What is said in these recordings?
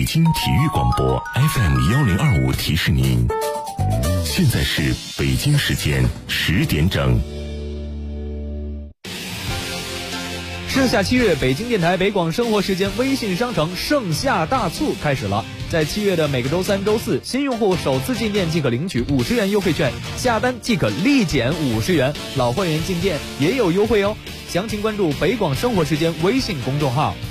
北京体育广播 FM1025提示您，现在是北京时间10点整。 盛夏7月，北京电台北广生活时间微信商城盛夏大促开始了。在7月的每个周3、周4，新用户首次进店即可领取50元优惠券，下单即可立减50元，老会员进店也有优惠哦。详情关注北广生活时间微信公众号。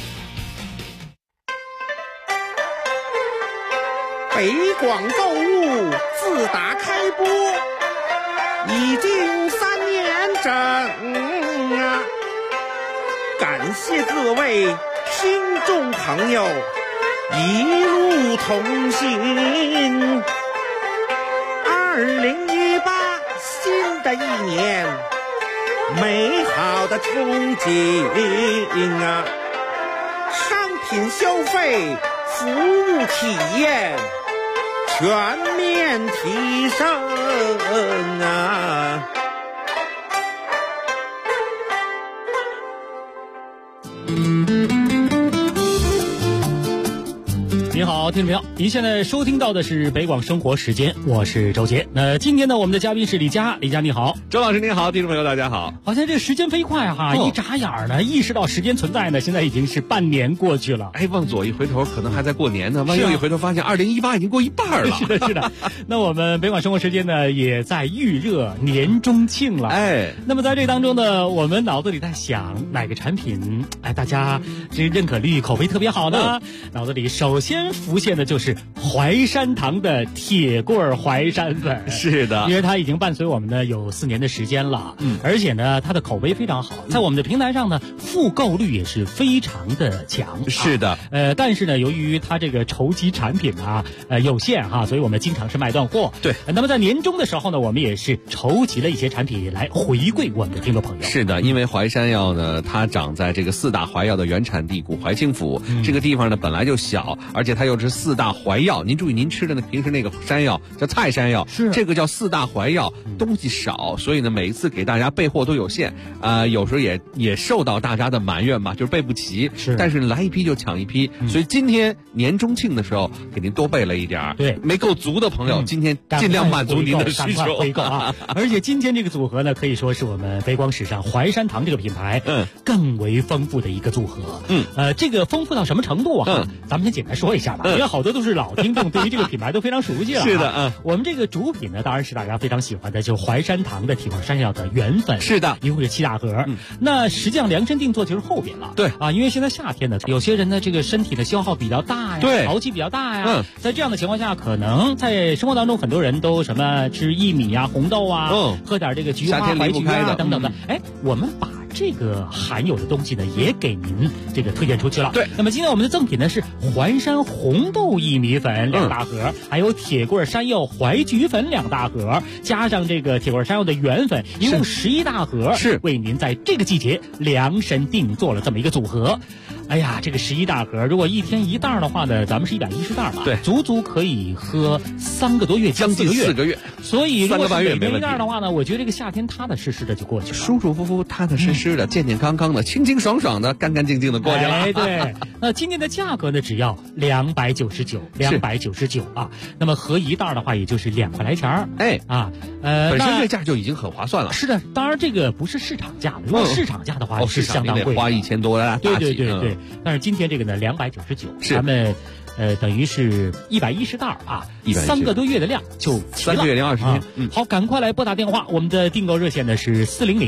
北广购物自打开播已经3年整啊！感谢各位听众朋友一路同行。2018新的一年，美好的憧憬啊！商品消费、服务体验全面提升啊！ 您好，听众朋友，您现在收听到的是北广生活时间，我是周杰。那今天呢，我们的嘉宾是李佳，李佳你好。 周老师您好，听众朋友大家好。 好像这时间飞快哈，一眨眼呢，意识到时间存在呢，现在已经是半年过去了。 哎，往左一回头，可能还在过年呢；往右一回头，发现2018已经过一半了。 是的，是的。那我们北广生活时间呢，也在预热年中庆了。 哎， 那么在这当中呢，我们脑子里在想哪个产品，哎，大家这认可率、口碑特别好呢？脑子里首先浮现的就是淮山堂的铁棍淮山粉。 是的， 因为它已经伴随我们呢有4年的时间了，而且呢它的口碑非常好，在我们的平台上呢复购率也是非常的强。 是的， 但是呢由于它这个筹集产品啊有限哈，所以我们经常是卖断货。 对， 那么在年终的时候呢，我们也是筹集了一些产品来回馈我们的听众朋友。 是的，因为淮山药呢，它长在这个4大淮药的原产地古淮清府，这个地方呢本来就小，而且它又是4大淮药。您注意，您吃的呢平时那个山药叫菜山药， 是这个叫4大淮药，东西少，所以呢每一次给大家备货都有限，有时候也受到大家的埋怨吧，就是备不齐。 是， 但是来一批就抢一批，所以今天年中庆的时候给您多备了一点。 对， 没够足的朋友，今天尽量满足您的需求， 回购啊！而且今天这个组合呢，可以说是我们北广史上淮山堂这个品牌更为丰富的一个组合。这个丰富到什么程度啊？咱们先简单说一下吧，因为好多都是老听众，对于这个品牌都非常熟悉了。 是的， 我们这个主品呢，当然是大家非常喜欢的，就是淮山堂的铁棍山药的原粉。 是的， 一共是7大盒。那实际上量身定做就是后边了。 对啊，因为现在夏天呢，有些人呢这个身体的消耗比较大呀， 对， 潮气比较大呀。在这样的情况下，可能在生活当中很多人都什么吃薏米啊、红豆啊，喝点这个菊花、白菊啊等等的。哎，我们把这个含有的东西呢，也给您这个推荐出去了。 对， 那么今天我们的赠品呢是淮山红豆薏米粉2大盒，还有铁棍山药淮菊粉2大盒，加上这个铁棍山药的原粉，一共11大盒， 是为您在这个季节量身定做了这么一个组合。哎呀，这个11大盒，如果一天1袋的话呢，咱们是110袋嘛， 对， 足足可以喝3个多月， 将近4个月。 所以如果是每天 1 1袋的话呢，我觉得这个夏天踏踏实实的就过去了， 舒舒服服、踏踏实实的、健健康康的、清清爽爽的、干干净净的过去了。 哎，对。那今天的价格呢，只要299啊。那么合1袋的话，也就是2块来钱。 哎啊， 本身这价就已经很划算了。 是的，当然这个不是市场价了，如果市场价的话是相当贵的， 花1000多了。 对。但是今天这个呢，299，咱们等于是110袋啊，3个多月的量就齐了。3 个月零20天。 好，赶快来拨打电话，我们的订购热线呢是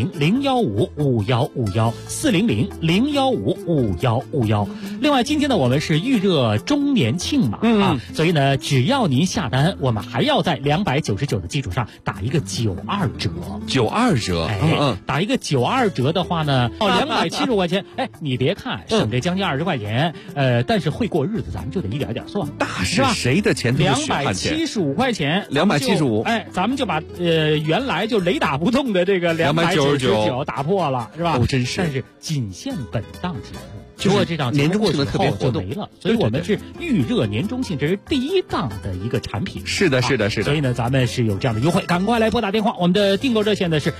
400-015-5151，400-015-5151。另外，今天呢我们是预热周年庆嘛，所以呢只要您下单，我们还要在299的基础上打一个92折。 92折， 打一个92折的话呢，275块钱。哎，你别看省这将近20块钱，但是会过日子，咱们就得一点点算， 大是谁的钱都是血汗钱。 275块钱 ，275， 哎，咱们就把原来就雷打不动的这个299打破了，是吧？ 真是。 但是仅限本档节目。如果这档年终庆的特别活动就没了，所以我们是预热年终庆，这是第1档的一个产品。 是的。 所以呢，咱们是有这样的优惠，赶快来拨打电话。我们的订购热线呢是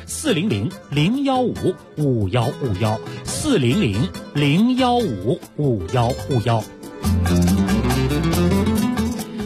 400-015-5151，400-015-5151。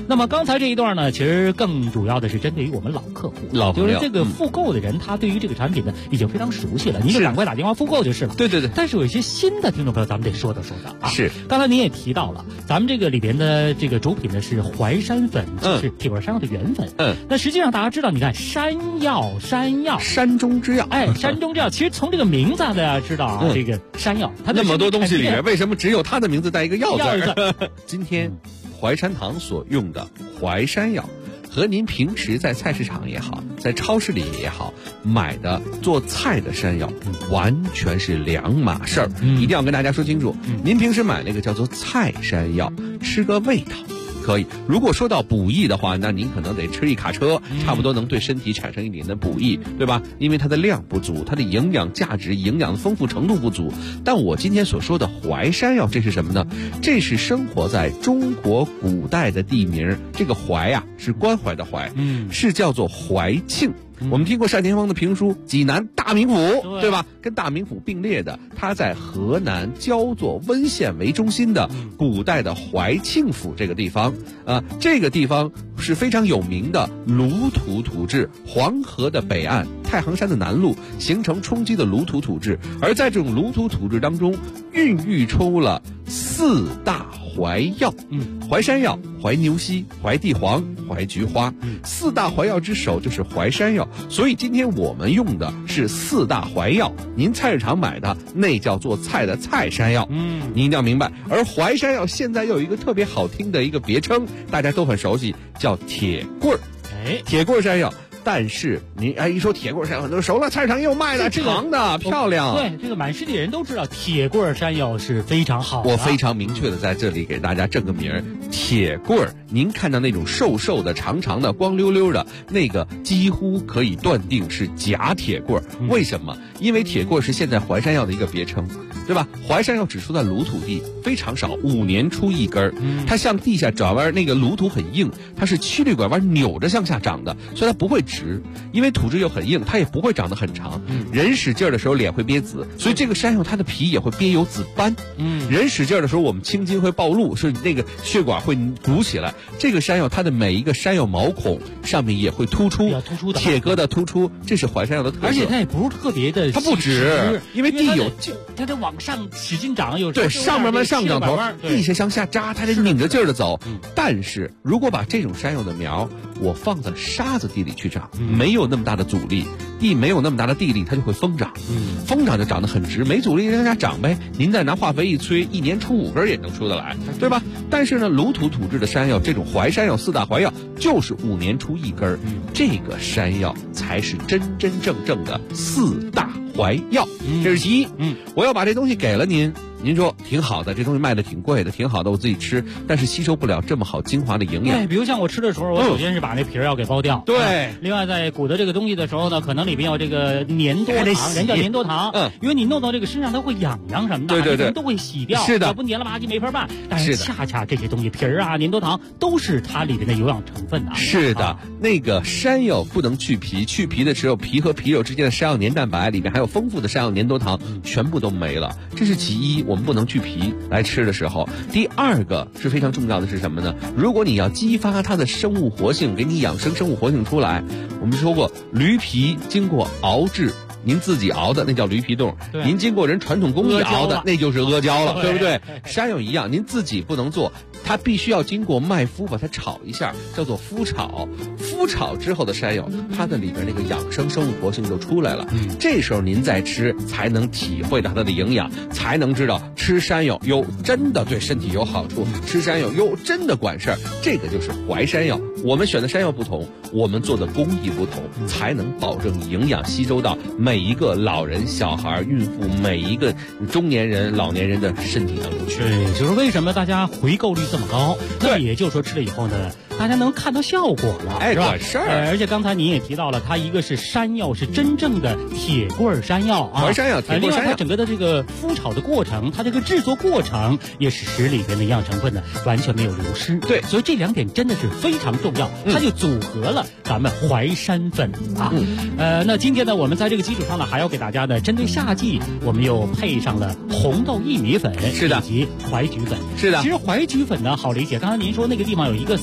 那么刚才这一段呢，其实更主要的是针对于我们老客户，就是这个复购的人，他对于这个产品呢已经非常熟悉了，您就赶快打电话复购就是了。 对对对。 但是有一些新的听众朋友，咱们得说道啊。 是。 刚才您也提到了，咱们这个里边的这个主品呢是淮山粉，就是铁棍山药的原粉。那实际上大家知道，你看山药， 山中之药， 山中之药，其实从这个名字大家知道啊，这个山药，它那么多东西里面，为什么只有它的名字带一个药字？今天淮山堂所用的淮山药，和您平时在菜市场也好，在超市里也好买的做菜的山药，完全是两码事儿，一定要跟大家说清楚。您平时买那个叫做菜山药，吃个味道可以，如果说到补益的话，那您可能得吃一卡车，差不多能对身体产生一点的补益，对吧？因为它的量不足，它的营养价值、营养的丰富程度不足。但我今天所说的淮山药，这是什么呢？这是生活在中国古代的地名，这个淮啊是关怀的淮，是叫做淮庆。我们听过单田芳的评书《济南大名府》，对吧？跟大名府并列的，它在河南焦作温县为中心的古代的淮庆府这个地方，这个地方是非常有名的鲁土土质，黄河的北岸，太行山的南麓形成冲积的鲁土土质，而在这种鲁土土质当中，孕育出了四大淮药，淮山药、淮牛膝、淮地黄、淮菊花，四大淮药之首就是淮山药。所以今天我们用的是四大淮药，您菜市场买的那叫做菜的菜山药，您一定要明白。而淮山药现在又有一个特别好听的一个别称，大家都很熟悉，叫铁棍儿。铁棍儿山药。但是您一说铁棍山药，很多人熟了，菜市场也有卖的，长的漂亮。 对，这个满世界人都知道铁棍山药是非常好的。 我非常明确的在这里给大家正个名儿，铁棍儿。您看到那种瘦瘦的、长长的、光溜溜的那个，几乎可以断定是假铁棍儿。为什么？因为铁棍儿是现在淮山药的一个别称，对吧？淮山药只出在鲁土地，非常少，5年出一根儿。它向地下转弯，那个鲁土很硬，它是曲率拐弯扭着向下长的，所以它不会直，因为土质又很硬，它也不会长得很长。人使劲的时候脸会憋紫，所以这个山药它的皮也会憋有紫斑。人使劲的时候我们青筋会暴露，是那个血管会鼓起来。这个山药它的每一个山药毛孔上面也会突出，铁疙瘩突出，这是淮山药的特色。 而且它也不是特别的， 它不直，因为地有它得往上使劲长，有对上面慢上涨头，地下向下扎，它得拧着劲儿的走。但是如果把这种山药的苗我放在沙子地里去长，没有那么大的阻力，地没有那么大的地力，它就会疯长。疯长就长得很直，没阻力让它长呗。您再拿化肥一催，1年出5根也能出得来，对吧？但是呢，鲁土土质的山药，这种淮山药、四大淮药，就是5年出1根。这个山药才是真真正正的四大淮药。这是其一。我要把这东西给了您。您说挺好的，这东西卖的挺贵的，挺好的，我自己吃，但是吸收不了这么好精华的营养。 对，比如像我吃的时候，我首先是把那皮儿要给剥掉。 对。 另外，在鼓捣这个东西的时候呢，可能里边有这个粘多糖，人叫粘多糖。因为你弄到这个身上，它会痒痒什么的，对，都会洗掉。 是的。 要不粘了吧唧没法办。但是恰恰这些东西，皮儿啊、粘多糖都是它里边的有氧成分啊。 是的，那个山药不能去皮，去皮的时候，皮和皮肉之间的山药粘蛋白里面还有丰富的山药粘多糖，全部都没了。这是其一，我们不能去皮来吃的时候。第二个是非常重要的是什么呢？如果你要激发它的生物活性，给你养生生物活性出来，我们说过驴皮经过熬制，您自己熬的那叫驴皮冻，您经过人传统工艺熬的那就是阿胶了，对不对？山药一样，您自己不能做，它必须要经过麦麸把它炒一下，叫做麸炒。麸炒之后的山药，它的里边那个养生生物活性就出来了。这时候您再吃，才能体会到它的营养，才能知道吃山药哟真的对身体有好处，吃山药哟真的管事儿。这个就是淮山药。我们选的山药不同，我们做的工艺不同，才能保证营养吸收到每一个老人、小孩、孕妇，每一个中年人、老年人的身体当中去。 对，就是为什么大家回购率这么高？那也就是说吃了以后呢，大家能看到效果了，是吧？ 管事儿。 而且刚才您也提到了，它一个是山药，是真正的铁棍山药啊， 淮山药、铁棍山药。 另外，它整个的这个麸炒的过程，它这个制作过程也是使里边的营养成分呢完全没有流失。 对， 所以这2点真的是非常重要，它就组合了咱们淮山粉啊。那今天呢，我们在这个基础上呢，还要给大家呢，针对夏季，我们又配上了红豆薏米粉， 是的， 以及淮菊粉， 是的。 其实淮菊粉呢好理解，刚才您说那个地方有一个四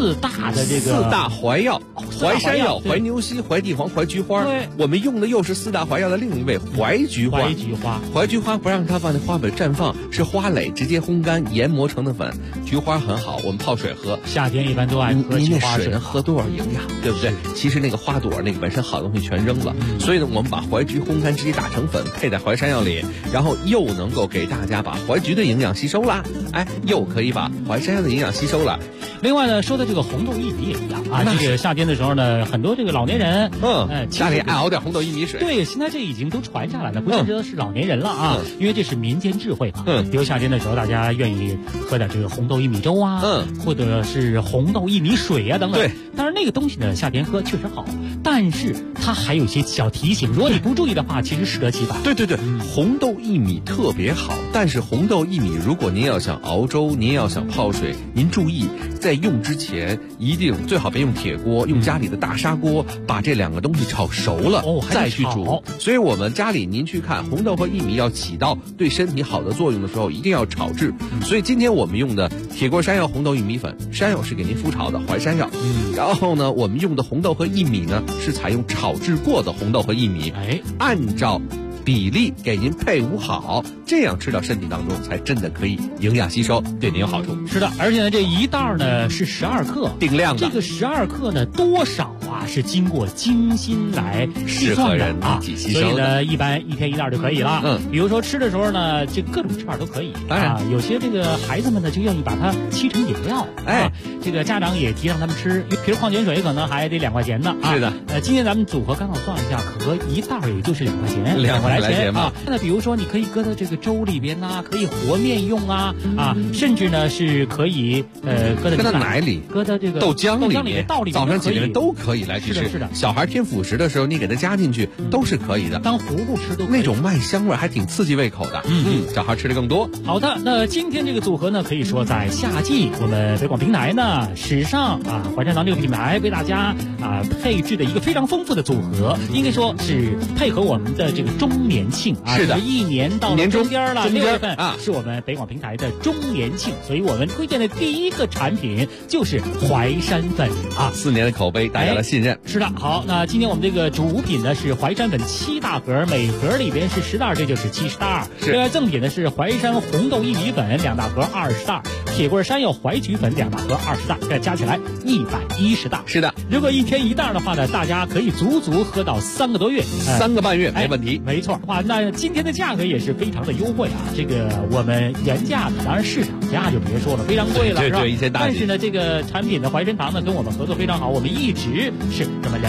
4大的这个 4大怀药，淮山药、怀牛膝、怀地黄、怀菊花。 对， 我们用的又是4大怀药的另一味怀菊花。怀菊花不让它放在花蕊绽放，是花蕾直接烘干研磨成的粉。菊花很好，我们泡水喝。 夏天一般都爱喝菊花水。 您那水能喝多少营养，对不对？其实那个花朵那个本身好东西全扔了，所以呢，我们把怀菊烘干直接打成粉，配在淮山药里，然后又能够给大家把怀菊的营养吸收了，又可以把淮山药的营养吸收了。 另外呢，说的这个红豆薏米也一样啊，这个夏天的时候呢，很多这个老年人， 家里爱熬点红豆薏米水。 对，现在这已经都传下来了，不见得是老年人了啊，因为这是民间智慧嘛。比如夏天的时候，大家愿意喝点这个红豆薏米粥啊，或者是红豆薏米水啊等等。 对， 当然那个东西呢，夏天喝确实好，但是它还有一些小提醒，如果你不注意的话，其实适得其反。 对，红豆薏米特别好，但是红豆薏米如果您要想熬粥，您要想泡水，您注意在用之前一定最好别用铁锅，用家里的大砂锅，把这2个东西炒熟了，再去煮。所以我们家里您去看红豆和薏米要起到对身体好的作用的时候，一定要炒制。所以今天我们用的铁锅山药红豆薏米粉，山药是给您麸炒的淮山药，然后呢，我们用的红豆和薏米呢是采用炒制过的红豆和薏米，按照比例给您配伍好，这样吃到身体当中才真的可以营养吸收，对您有好处。 是的，而且呢，这一袋呢是12克， 定量的。 这个12克呢，多少是经过精心来计算的啊，所以呢，一般1天1袋就可以了。比如说吃的时候呢，这各种吃法都可以。 当然， 有些这个孩子们呢就愿意把它沏成饮料，这个家长也提倡他们吃，比如矿泉水可能还得2块钱呢。 是的， 今天咱们组合刚好算了一下，可一袋也就是2块钱 ，2块来钱啊。那比如说你可以搁到这个粥里边呐，可以和面用啊，甚至呢是可以搁到奶里， 搁到这个豆浆里面， 早上起来都可以来去吃。 是的， 小孩添辅食的时候，你给他加进去都是可以的， 当糊糊吃都可以。 那种麦香味还挺刺激胃口的。小孩吃的更多。 好的，那今天这个组合呢，可以说在夏季，我们北广平台呢史上淮山堂这个品牌为大家配置的一个非常丰富的组合，应该说是配合我们的这个周年庆是的， 一年到了中间了，6月份是我们北广平台的周年庆，所以我们推荐的第一个产品就是淮山粉 4年的口碑，大家的信任。 是的，好，那今天我们这个主品呢是淮山粉7大盒，每盒里边是10袋，这就是70袋。另外赠品呢是淮山红豆薏米粉2大盒20袋，铁棍山药淮菊粉2大盒20袋，这加起来110袋。 是的， 如果1天1袋的话呢，大家可以足足喝到3个多月 ，3个半月没问题。 没错，那今天的价格也是非常的优惠这个我们原价的，当然市场价就别说了，非常贵了，是吧？但是呢，这个产品的淮山堂呢跟我们合作非常好，我们一直是这么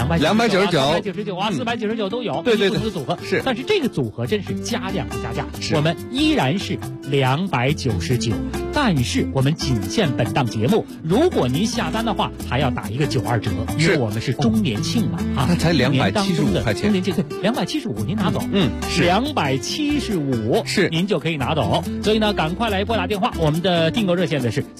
299、499都有， 对， 不同的组合是。 但是这个组合真是加量不加价，我们依然是299，但是我们仅限本档节目，如果您下单的话，还要打一个92折，因为我们是周年庆嘛那才275块钱， 周年庆对，275您拿走， 是 275 是您就可以拿走，所以呢，赶快来拨打电话，我们的订购热线的是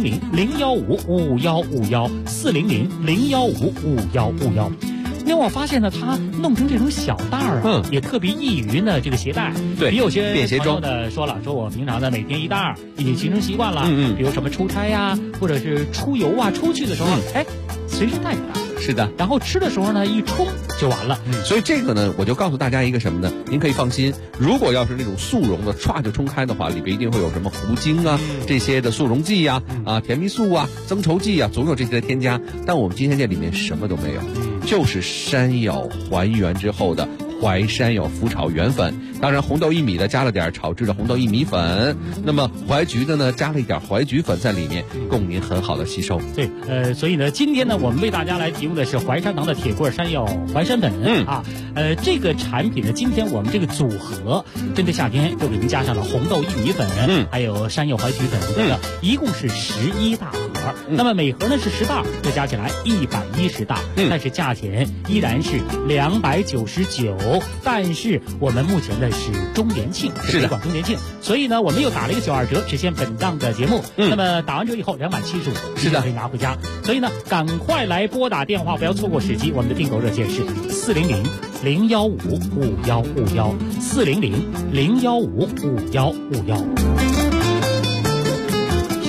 400-015-5151，400-015-5151。因为我发现呢，它弄成这种小袋也特别易于呢这个携带。 对， 比有些便携装的说了，说我平常呢每天1袋已经形成习惯了。比如什么出差呀，或者是出游出去的时候，随时带着它。 是的， 然后吃的时候呢，一冲就完了。 所以这个呢，我就告诉大家一个什么呢？您可以放心，如果要是那种速溶的，歘就冲开的话，里边一定会有什么糊精这些的速溶剂甜蜜素增稠剂总有这些的添加。但我们今天这里面什么都没有，就是山药还原之后的淮山药麸炒原粉，当然红豆薏米的加了点炒制的红豆薏米粉，那么淮菊的呢加了一点淮菊粉在里面，供您很好的吸收。 对，所以呢，今天呢，我们为大家来提供的是淮山堂的铁棍山药淮山粉这个产品呢，今天我们这个组合针对夏天又给您加上了红豆薏米粉，还有山药淮菊粉等等，一共是11大盒。那么每盒呢是10袋，这加起来110袋，但是价钱依然是299，但是我们目前的是周年庆，是北广周年庆，所以呢我们又打了一个92折，实现本档的节目。那么打完折以后275，是的，可以拿回家。所以呢，赶快来拨打电话，不要错过时机。我们的订购热线是400-015-5151，400-015-5151。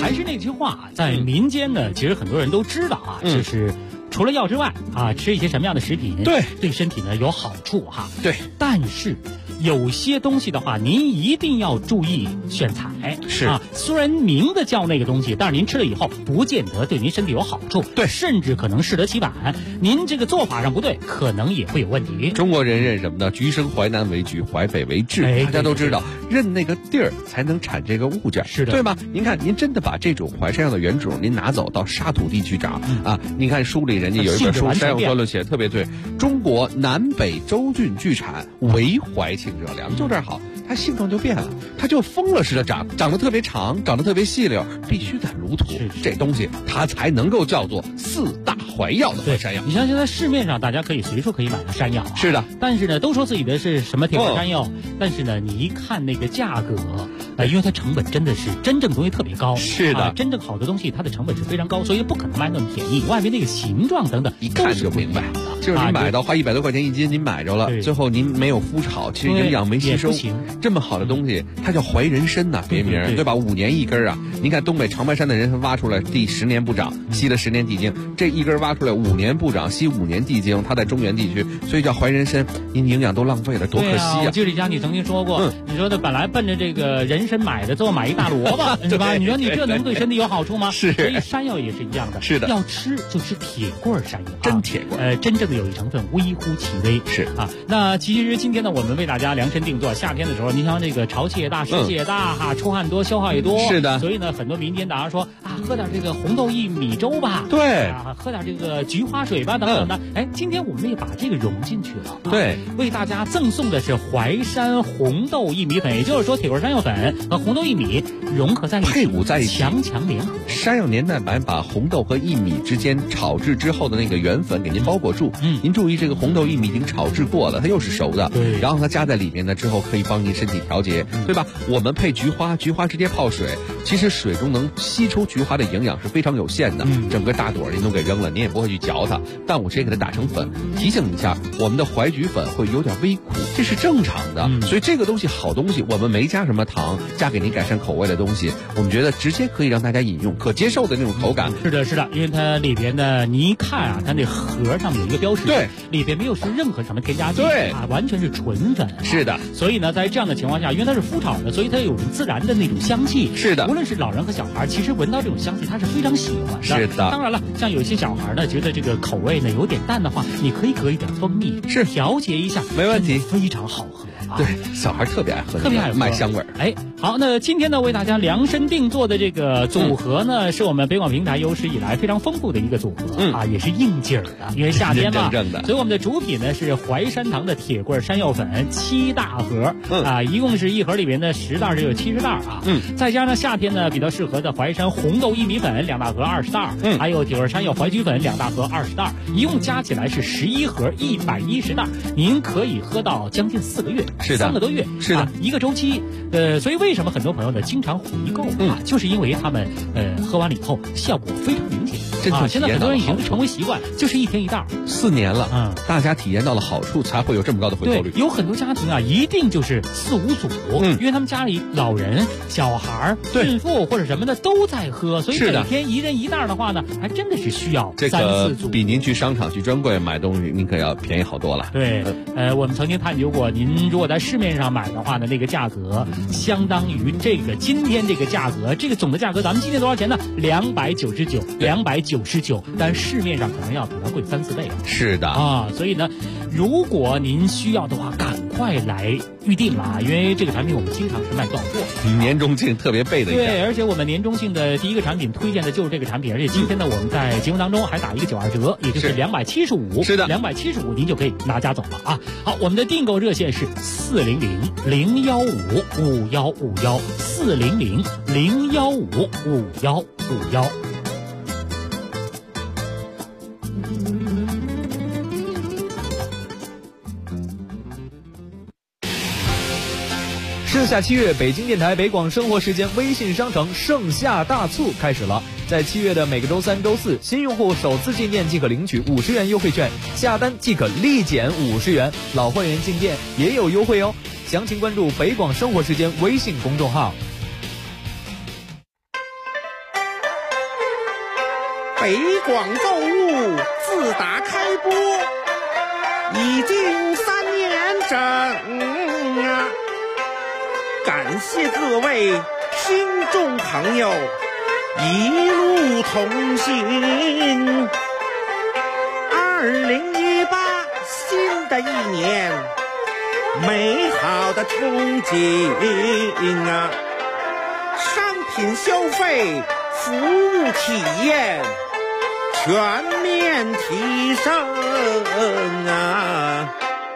还是那句话，在民间呢，其实很多人都知道啊，就是除了药之外啊，吃一些什么样的食品对身体呢有好处哈。 对， 但是有些东西的话，您一定要注意选材。 是啊，虽然名字叫那个东西，但是您吃了以后，不见得对您身体有好处。 对， 甚至可能适得其反。您这个做法上不对，可能也会有问题。 中国人认什么呢？橘生淮南为橘，淮北为枳。大家都知道，认那个地儿才能产这个物件， 是的， 对吗？您看，您真的把这种淮山药的原种，您拿走到沙土地去长啊？您看书里人家有一本书《山药专论》写的特别对，中国南北州郡聚产，唯淮清热凉，就这儿好。它性状就变了，它就疯了似的长得特别长，长得特别细溜，必须在炉土，这东西它才能够叫做4大淮药的淮山药。 你像现在市面上大家可以随处可以买到山药， 是的， 但是呢，都说自己的是什么铁拐山药，但是呢，你一看那个价格，因为它成本真的是真正东西特别高， 是的， 真正好的东西它的成本是非常高，所以不可能卖那么便宜。外面那个形状等等， 一看就明白，就是你买到花100多块钱1斤，您买着了，最后您没有麸炒，其实营养没吸收。这么好的东西，它叫淮人参呐，别名对吧？5年1根啊！您看东北长白山的人参挖出来，地10年不长，吸了10年地精，这一根挖出来5年不长，吸5年地精，它在中原地区，所以叫淮人参。您营养都浪费了，多可惜啊！ 我记得李佳，你曾经说过，你说的本来奔着这个人参买的，最后买一大萝卜，是吧？你说你这能对身体有好处吗？ 是。 所以山药也是一样的， 是的， 要吃就吃铁棍山药， 真铁棍， 真正的有益成分微乎其微。 是啊，那其实今天呢，我们为大家量身定做，夏天的时候，你像这个潮气也大，湿气也大哈，出汗多，消耗也多。 是的， 所以呢，很多民间大家说啊，喝点这个红豆薏米粥吧， 对啊，喝点这个菊花水吧，等等的。哎，今天我们也把这个融进去了， 对， 为大家赠送的是淮山红豆薏米粉，也就是说铁棍山药粉和红豆薏米融合在一起， 配伍在一起， 强强联合。 山药年代版把红豆和薏米之间炒制之后的那个原粉给您包裹住。您注意这个红豆薏米已经炒制过了，它又是熟的， 对， 然后它加在里面呢之后可以帮您身体调节，对吧？我们配菊花直接泡水，其实水中能吸出菊花的营养是非常有限的，整个大朵您都给扔了，您也不会去嚼它，但我直接给它打成粉。提醒一下，我们的淮菊粉会有点微苦，这是正常的，所以这个东西好东西，我们没加什么糖，加给您改善口味的东西，我们觉得直接可以让大家饮用，可接受的那种口感。 是的，是的，因为它里边呢，你一看啊，它那盒上面有一个标识， 对， 里边没有是任何什么添加剂， 对啊，完全是纯粉。 是的， 所以呢，在这样的情况下，因为它是麸炒的，所以它有自然的那种香气。 是的， 无论是老人和小孩，其实闻到这种香气，他是非常喜欢的。 是的， 当然了，像有些小孩呢，觉得这个口味呢有点淡的话，你可以搁一点蜂蜜， 是调节一下， 没问题， 非常好喝。 对，小孩特别爱喝， 特别爱喝， 麦香味儿。 哎，好，那今天呢，为大家量身定做的这个组合呢，是我们北广平台有史以来非常丰富的一个组合，啊，也是应景的，因为夏天嘛，所以我们的主品呢是淮山堂的铁棍山药粉7大盒，啊，一共是一盒里面的10袋就有70袋啊，再加上夏天呢比较适合的淮山红豆薏米粉2大盒20袋，还有铁棍山药淮菊粉2大盒20袋，一共加起来是11盒110袋，您可以喝到将近4个月。 是的，3 个多月， 是的， 一个周期。所以为什么很多朋友呢经常回购啊？就是因为他们喝完了以后效果非常明显。现在很多人已经成为习惯，就是1天1袋 ，4年了，大家体验到了好处，才会有这么高的回购率。 有很多家庭啊，一定就是4、5组，因为他们家里老人、小孩、孕妇或者什么的都在喝，所以每天1人1袋的话呢，还真的是需要3、4组。 比您去商场去专柜买东西，您可要便宜好多了。 对，我们曾经探究过，您如果在市面上买的话呢，那个价格相当于这个今天这个价格，这个总的价格，咱们今天多少钱呢？299，但市面上可能要比它贵3、4倍。 是的啊，所以呢，如果您需要的话，赶快来预定啊，因为这个产品我们经常是卖断货。 年终庆特别备的一下。 对，而且我们年终庆的第一个产品推荐的就是这个产品，而且今天呢，我们在节目当中还打一个92折，也就是275。 是的 ，275您就可以拿家走了啊。好，我们的订购热线是400-015-5151，400-015-5151。 盛夏7月，北京电台北广生活时间微信商城盛夏大促开始了。在7月的每个周3、周4，新用户首次进店即可领取50元优惠券，下单即可立减50元，老会员进店也有优惠哦。详情关注北广生活时间微信公众号。 北广购物自打开播已经3年整啊！感谢各位听众朋友一路同行。2018新的一年，美好的憧憬啊！商品消费、服务体验全面提升啊！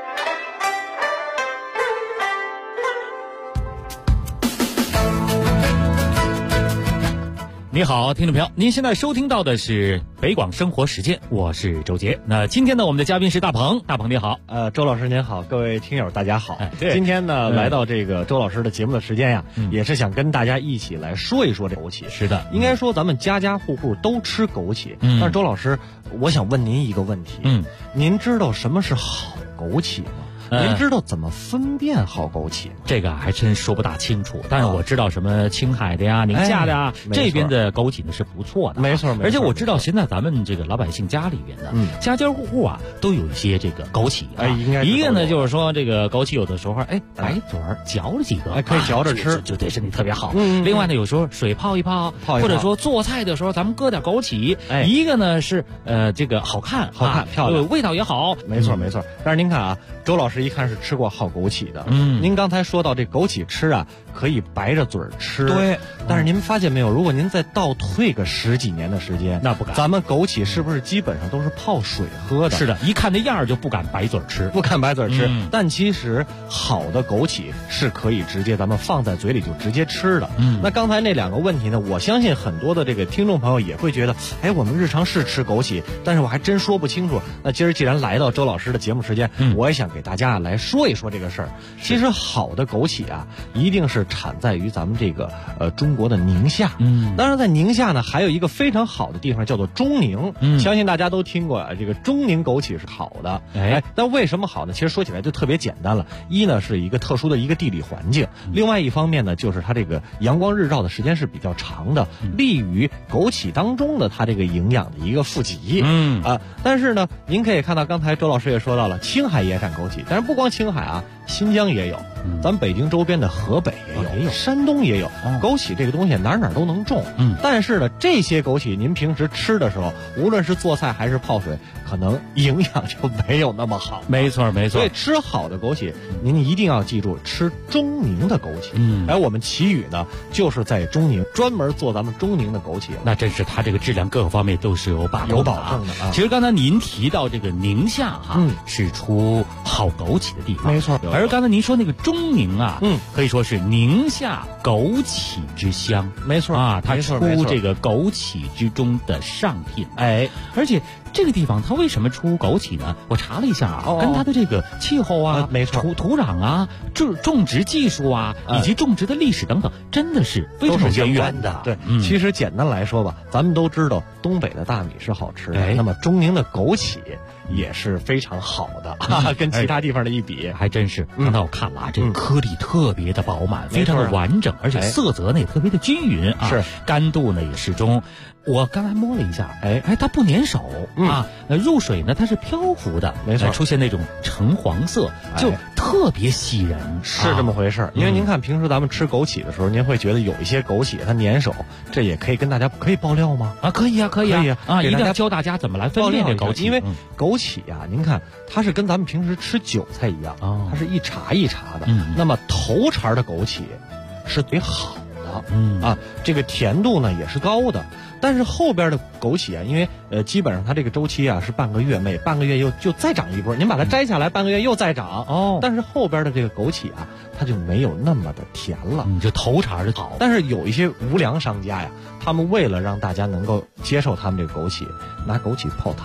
你好，听众朋友，您现在收听到的是北广生活实践，我是周杰。那今天呢，我们的嘉宾是大鹏，大鹏你好。 周老师您好，各位听友大家好。 对， 今天呢，来到这个周老师的节目的时间呀，也是想跟大家一起来说一说这枸杞。 是的， 应该说咱们家家户户都吃枸杞。但是周老师，我想问您一个问题。您知道什么是好枸杞吗？您知道怎么分辨好枸杞吗？ 这个还真说不大清楚，但是我知道什么青海的呀、宁夏的呀，这边的枸杞呢是不错的， 没错。 而且我知道现在咱们这个老百姓家里边呢，家家户户啊都有一些这个枸杞啊。 应该一个呢就是说这个枸杞有的时候白嘴嚼了几个， 可以嚼着吃， 就对身体特别好。另外呢，有时候水泡一泡，或者说做菜的时候咱们搁点枸杞。一个呢是这个好看漂亮， 味道也好。 没错。但是您看啊，周老师一看是吃过好枸杞的。您刚才说到这枸杞吃啊，可以白着嘴吃。 对。 但是您发现没有，如果您再倒退个10几年的时间， 那不敢。 咱们枸杞是不是基本上都是泡水喝的？ 是的，一看那样就不敢白嘴吃， 但其实好的枸杞是可以直接咱们放在嘴里就直接吃的。那刚才那2个问题呢，我相信很多的这个听众朋友也会觉得，我们日常是吃枸杞，但是我还真说不清楚。那今儿既然来到周老师的节目时间，我也想给大家来说一说这个事儿。其实好的枸杞啊，一定是产在于咱们这个中国的宁夏。当然在宁夏呢，还有一个非常好的地方叫做中宁。相信大家都听过啊，这个中宁枸杞是好的。但为什么好呢？其实说起来就特别简单了。一呢是一个特殊的一个地理环境，另外一方面呢就是它这个阳光日照的时间是比较长的，利于枸杞当中的它这个营养的一个富集。但是呢，您可以看到刚才周老师也说到了，青海也产枸杞，但是不光青海啊，新疆也有，咱们北京周边的河北也有，山东也有。枸杞这个东西哪都能种。但是呢，这些枸杞您平时吃的时候，无论是做菜还是泡水，可能营养就没有那么好。 没错。 所以吃好的枸杞，您一定要记住吃中宁的枸杞。我们奇宇呢，就是在中宁专门做咱们中宁的枸杞。 那真是它这个质量各个方面都是有保证的。其实刚才您提到这个宁夏是出好枸杞的地方， 没错。 而刚才您说那个中宁啊，可以说是宁夏枸杞之乡， 没错啊，它出这个枸杞之中的上品。而且这个地方它为什么出枸杞呢？我查了一下啊，跟它的这个气候啊， 没错， 土壤啊，种植技术啊，以及种植的历史等等，真的是非常有渊源的。 对，其实简单来说吧，咱们都知道东北的大米是好吃的，那么中宁的枸杞也是非常好的，跟其他地方的一比， 还真是。刚才我看了啊，这个颗粒特别的饱满，非常的完整，而且色泽呢也特别的均匀啊， 是干度呢也适中。我刚才摸了一下，它不粘手啊，入水呢它是漂浮的， 没错， 出现那种橙黄色，就特别吸人， 是这么回事。因为您看平时咱们吃枸杞的时候，您会觉得有一些枸杞它粘手，这也可以跟大家可以爆料吗？ 可以啊，一定要教大家怎么来分辨这枸杞。 因为枸杞呀，您看它是跟咱们平时吃韭菜一样，它是一茬一茬的。那么头茬的枸杞是最好的，这个甜度呢也是高的。但是后边的枸杞啊，因为基本上它这个周期啊是半个月，每半个月就再长一波，您把它摘下来，半个月又再长。但是后边的这个枸杞啊，它就没有那么的甜了， 就头茬的好。 但是有一些无良商家呀，他们为了让大家能够接受他们这个枸杞，拿枸杞泡汤。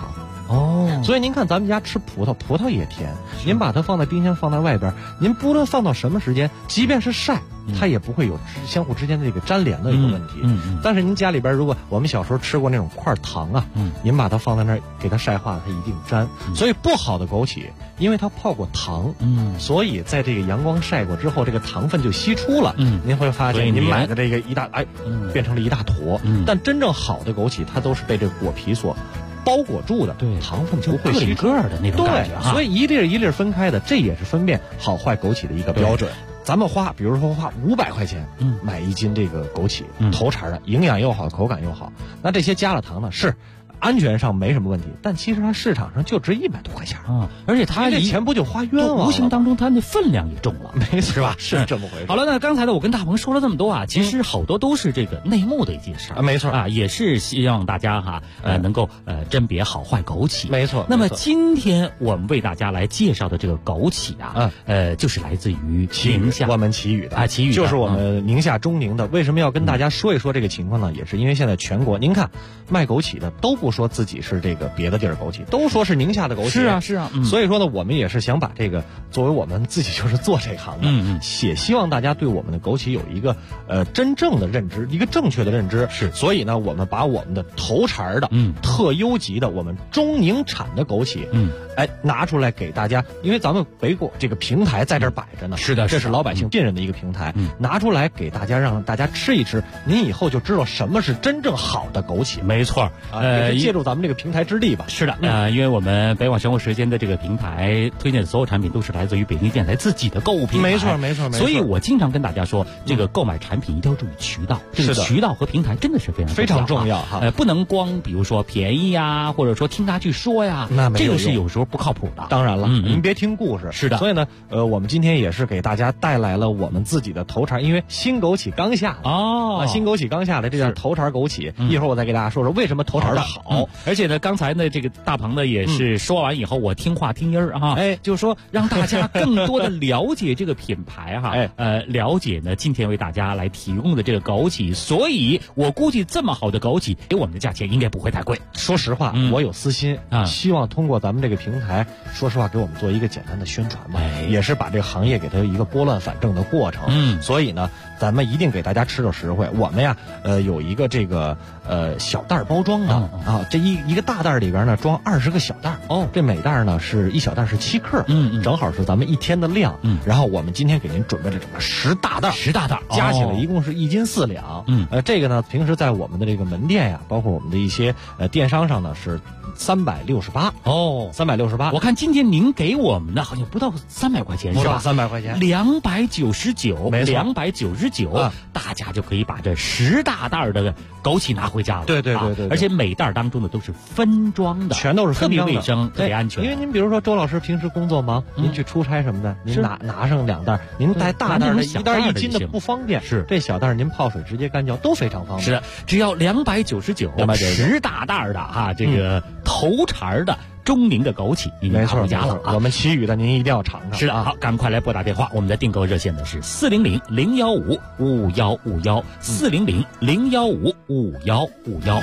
哦，所以您看咱们家吃葡萄，葡萄也甜，您把它放在冰箱放在外边，您不论放到什么时间，即便是晒，它也不会有相互之间的这个粘连的一个问题。但是您家里边如果我们小时候吃过那种块糖啊，您把它放在那儿给它晒化了，它一定粘。所以不好的枸杞，因为它泡过糖，所以在这个阳光晒过之后，这个糖分就析出了。您会发现您买的这个变成了一大坨。但真正好的枸杞，它都是被这个果皮所包裹住的，对，糖分不会吸个的那种感觉啊。 所以一粒一粒分开的，这也是分辨好坏枸杞的一个标准。咱们比如说花500块钱，买1斤这个枸杞，头茬的，营养又好，口感又好。那这些加了糖呢，是安全上没什么问题，但其实它市场上就值100多块钱啊，而且它这钱不就花冤枉了？ 无形当中它那分量也重了， 没错， 是吧？ 是这么回事。 好了，那刚才呢，我跟大鹏说了这么多啊，其实好多都是这个内幕的一件事啊，没错啊，也是希望大家能够甄别好坏枸杞， 没错。 那么今天我们为大家来介绍的这个枸杞啊，就是来自于宁夏， 我们祁宇的啊，祁宇就是我们宁夏中宁的。为什么要跟大家说一说这个情况呢？也是因为现在全国，您看卖枸杞的都不说自己是这个别的地儿枸杞，都说是宁夏的枸杞。 是啊， 所以说呢，我们也是想把这个作为我们自己就是做这行的，也希望大家对我们的枸杞有一个真正的认知，一个正确的认知。 是， 所以呢，我们把我们的头茬的特优级的我们中宁产的枸杞，拿出来给大家，因为咱们北果这个平台在这儿摆着呢， 是的， 这是老百姓信任的一个平台，拿出来给大家，让大家吃一吃，您以后就知道什么是真正好的枸杞。 没错， 也是借助咱们这个平台之力吧。 是的，因为我们北广生活时间的这个平台推荐的所有产品都是来自于北京电台自己的购物平台， 没错。 所以我经常跟大家说，这个购买产品一定要注意渠道，这个渠道和平台真的是非常重要哈。不能光比如说便宜呀，或者说听他去说呀， 那没有用， 这个是有时候不靠谱的。 当然了，您别听故事。 是的， 所以呢，我们今天也是给大家带来了我们自己的头茬，因为新枸杞刚下新枸杞刚下来，这叫头茬枸杞。一会儿我再给大家说说为什么头茬的好。 而且呢，刚才呢这个大鹏呢也是说完以后，我听话听音儿哈，就是说让大家更多的了解这个品牌哈，了解呢今天为大家来提供的这个枸杞，所以我估计这么好的枸杞，给我们的价钱应该不会太贵。 说实话，我有私心希望通过咱们这个平台，说实话给我们做一个简单的宣传吧，也是把这个行业给它一个拨乱反正的过程。所以呢，咱们一定给大家吃到实惠。我们呀，有一个这个小袋包装的这一个大袋里边呢装20个小袋这每袋呢是1小袋是7克，正好是咱们1天的量。然后我们今天给您准备了整个10大袋，加起来一共是1斤4两。这个呢平时在我们的这个门店呀，包括我们的一些电商上呢是368。368。 我看今天您给我们的好像不到300块钱，是吧 ？300块钱 ，299， 没错 ，299，大家就可以把这10大袋的枸杞拿回家了。 对， 而且每袋当中的都是分装的， 全都是分装的， 特别卫生，特别安全。 因为您比如说周老师平时工作忙，您去出差什么的，您拿上2袋，您带大袋的1袋1斤的不方便， 是这小袋您泡水直接干嚼都非常方便。 是的，只要299，10大袋的这个头茬的中宁的枸杞，您拿回家了。 我们祁宇的您一定要尝尝。 是的，好，赶快来拨打电话，我们的订购热线呢是400-015-5151，400-015-5151。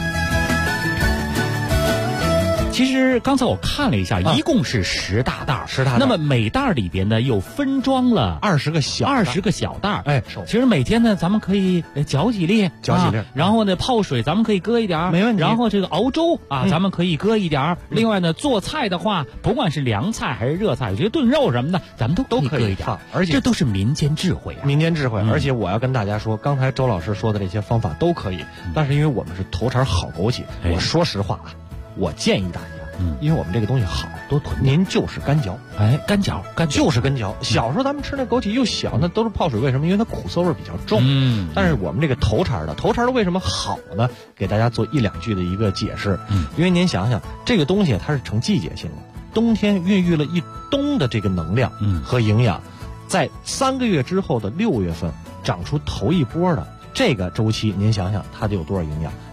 其实刚才我看了一下，一共是10大袋，10大袋。那么每袋里边呢又分装了 20个小袋。其实每天呢咱们可以搅几粒，然后呢泡水咱们可以搁一点， 没问题。 然后这个熬粥咱们可以搁一点。另外呢做菜的话，不管是凉菜还是热菜，有些炖肉什么的，咱们都可以搁一点。 而且这都是民间智慧啊， 而且我要跟大家说，刚才周老师说的这些方法都可以，但是因为我们是头茬好枸杞，我说实话我建议大家，因为我们这个东西好， 多囤， 您就是干嚼， 干嚼就是干嚼。小时候咱们吃那枸杞又小，那都是泡水，为什么？因为它苦涩味比较重。但是我们这个头茬的为什么好呢？给大家做1-2句的一个解释。因为您想想，这个东西它是成季节性的，冬天孕育了一冬的这个能量和营养，在3个月之后的6月份长出头一波的。这个周期您想想它得有多少营养？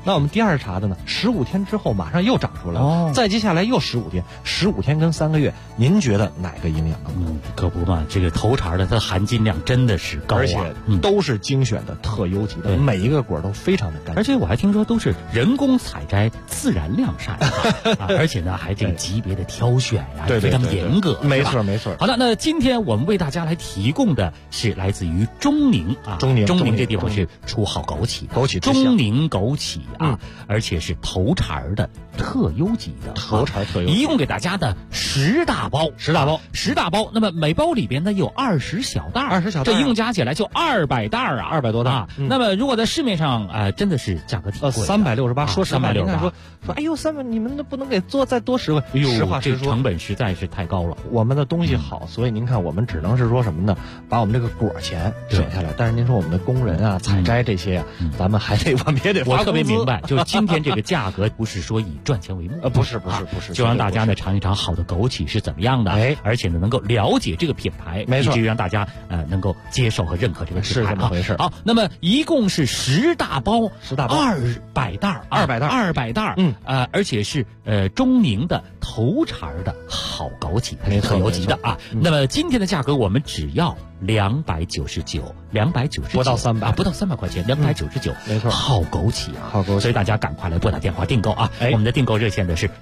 那我们第二茬的呢，15天之后马上又长出来了，再接下来又15天，15天跟3个月，您觉得哪个营养更高？ 可不嘛，这个头茬的它含金量真的是高啊， 而且都是精选的特优级的，每一个果都非常的干净。 而且我还听说都是人工采摘、自然晾晒而且呢还这个级别的挑选呀，非常严格。 没错没错。 好的，那今天我们为大家来提供的是来自于中宁啊，中宁这地方是出好枸杞的，中宁枸杞啊，而且是头茬的特优级的， 头茬特优级， 一共给大家的10大包。那么每包里边呢有20小袋，这一共加起来就200袋啊 ，200多袋。 那么如果在市面上真的是价格挺贵 ，368，说实话 ，368， 说哎呦300，你们都不能给做再多10块，实话实说， 成本实在是太高了。 我们的东西好，所以您看我们只能是说什么呢？把我们这个果钱省下来，但是您说我们的工人啊、采摘这些啊，咱们还得我们也得发工资。 我特别明白，就是今天这个价格不是说以赚钱为目的， 不是， 就让大家呢尝一尝好的枸杞是怎么样的，而且呢能够了解这个品牌， 没错， 以至于让大家能够接受和认可这个品牌， 是这么回事。 好，那么一共是10大包，200袋，200袋，而且是中宁的头茬的好枸杞，它是特优级的啊。那么今天的价格我们只要299， 不到300 块钱，299， 没错， 好枸杞啊， 好枸杞， 所以大家赶快来拨打电话订购啊！我们的订购热线的是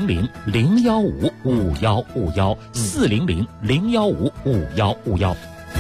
400-015-5151，400-015-5151。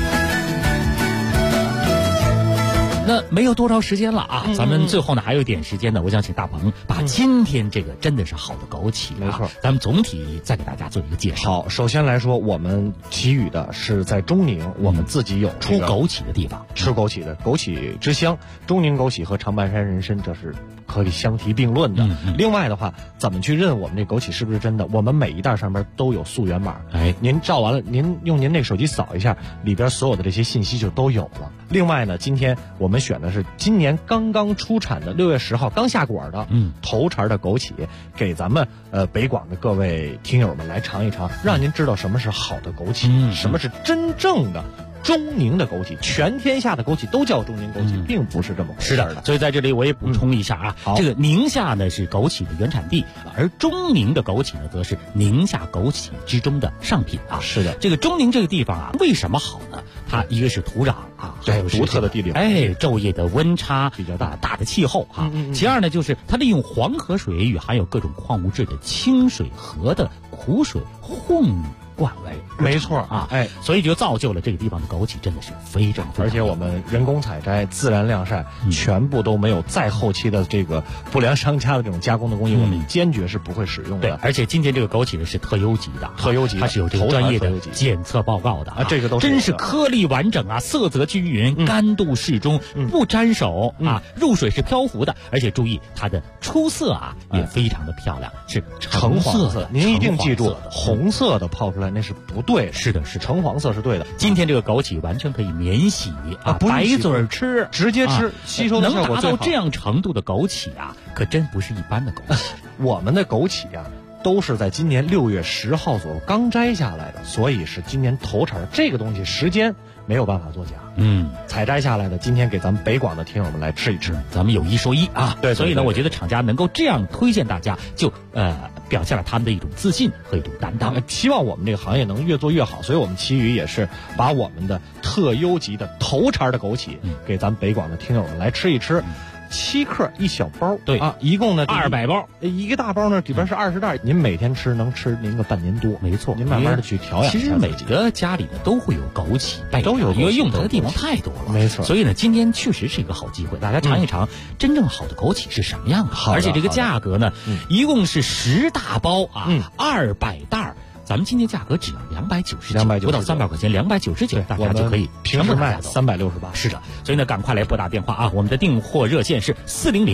那没有多长时间了啊，咱们最后呢还有一点时间呢，我想请大鹏把今天这个真的是好的枸杞， 没错， 咱们总体再给大家做一个介绍。 好，首先来说，我们给予的是在中宁，我们自己有出枸杞的地方， 吃枸杞的枸杞之乡，中宁枸杞和长白山人参这是可以相提并论的。另外的话，怎么去认我们这枸杞是不是真的？我们每一袋上面都有溯源码，您照完了，您用您那手机扫一下，里边所有的这些信息就都有了。另外呢，今天我们选的是今年刚刚出产的6月10号刚下果的头茬的枸杞，给咱们北广的各位听友们来尝一尝，让您知道什么是好的枸杞，什么是真正的中宁的枸杞。全天下的枸杞都叫中宁枸杞，并不是这么回事的。 所以在这里我也补充一下啊，这个宁夏呢是枸杞的原产地，而中宁的枸杞呢则是宁夏枸杞之中的上品啊。 是的， 这个中宁这个地方啊，为什么好呢？它一个是土壤啊，还有独特的地理， 昼夜的温差比较大的气候啊。其二呢，就是它利用黄河水与含有各种矿物质的清水河的苦水混灌为， 没错啊，所以就造就了这个地方的枸杞真的是非常， 而且我们人工采摘、自然晾晒，全部都没有再后期的这个不良商家的这种加工的工艺，我们坚决是不会使用的。 对，而且今天这个枸杞呢是特优级的，它是有这个专业的检测报告的啊， 这个都是真是颗粒完整啊，色泽均匀，干度适中，不沾手啊，入水是漂浮的，而且注意它的出色啊也非常的漂亮，是橙黄色。 您一定记住，红色的泡出来那是不对的， 是的， 橙黄色是对的。 今天这个枸杞完全可以免洗啊，白嘴吃， 直接吃，吸收的效果最好。 能达到这样程度的枸杞啊，可真不是一般的枸杞。 我们的枸杞啊，都是在今年6月10号左右刚摘下来的，所以是今年头茬。这个东西时间没有办法作假，采摘下来的，今天给咱们北广的听友们来吃一吃， 咱们有一说一啊。 对， 所以呢，我觉得厂家能够这样推荐大家，就表现了他们的一种自信和一种担当。 希望我们这个行业能越做越好，所以我们奇宇也是把我们的特优级的头茬的枸杞给咱们北广的听友们来吃一吃。7克1小包， 对啊，一共呢 200包， 一个大包呢里边是20袋，您每天吃能吃您个半年多， 没错。 您慢慢的去调养。 其实每个家里呢都会有枸杞， 都有， 因为用它的地方太多了， 没错。 所以呢，今天确实是一个好机会，大家尝一尝真正好的枸杞是什么样的。而且这个价格呢，一共是10大包啊，200袋。咱们今天价格只要299，不到300块钱，299，大家就可以平时卖368。 是的，所以呢，赶快来拨打电话啊！我们的订货热线是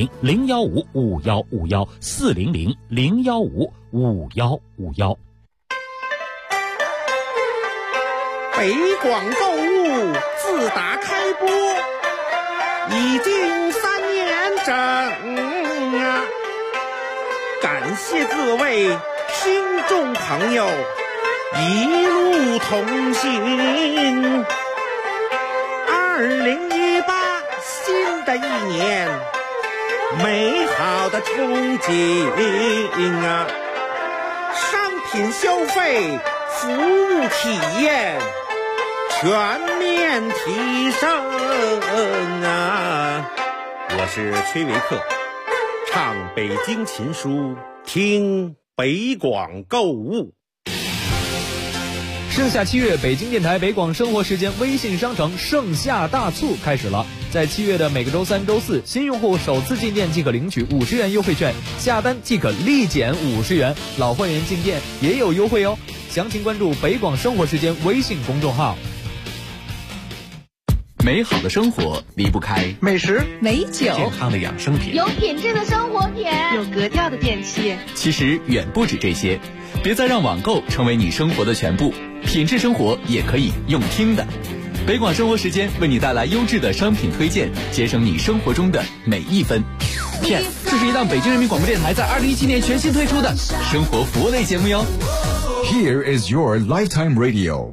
400-015-5151，400-015-5151。 北广购物自打开播已经3年整啊，感谢各位听众朋友一路同行。2018新的一年， 美好的憧憬啊！商品消费，服务体验全面提升啊！我是崔维克，唱北京琴书，听北广购物。 盛夏7月，北京电台北广生活时间微信商城盛夏大促开始了。在7月的每个周3、周4，新用户首次进店即可领取50元优惠券，下单即可立减50元，老会员进店也有优惠哦。详情关注北广生活时间微信公众号。 美好的生活离不开美食、 美酒、 健康的养生品、 有品质的生活品、 有格调的电器。 其实远不止这些，别再让网购成为你生活的全部，品质生活也可以用听的。北广生活时间为你带来优质的商品推荐，节省你生活中的每一分。片，这是一档北京人民广播电台在2017年全新推出的生活服务类节目哟。 Here is your lifetime radio。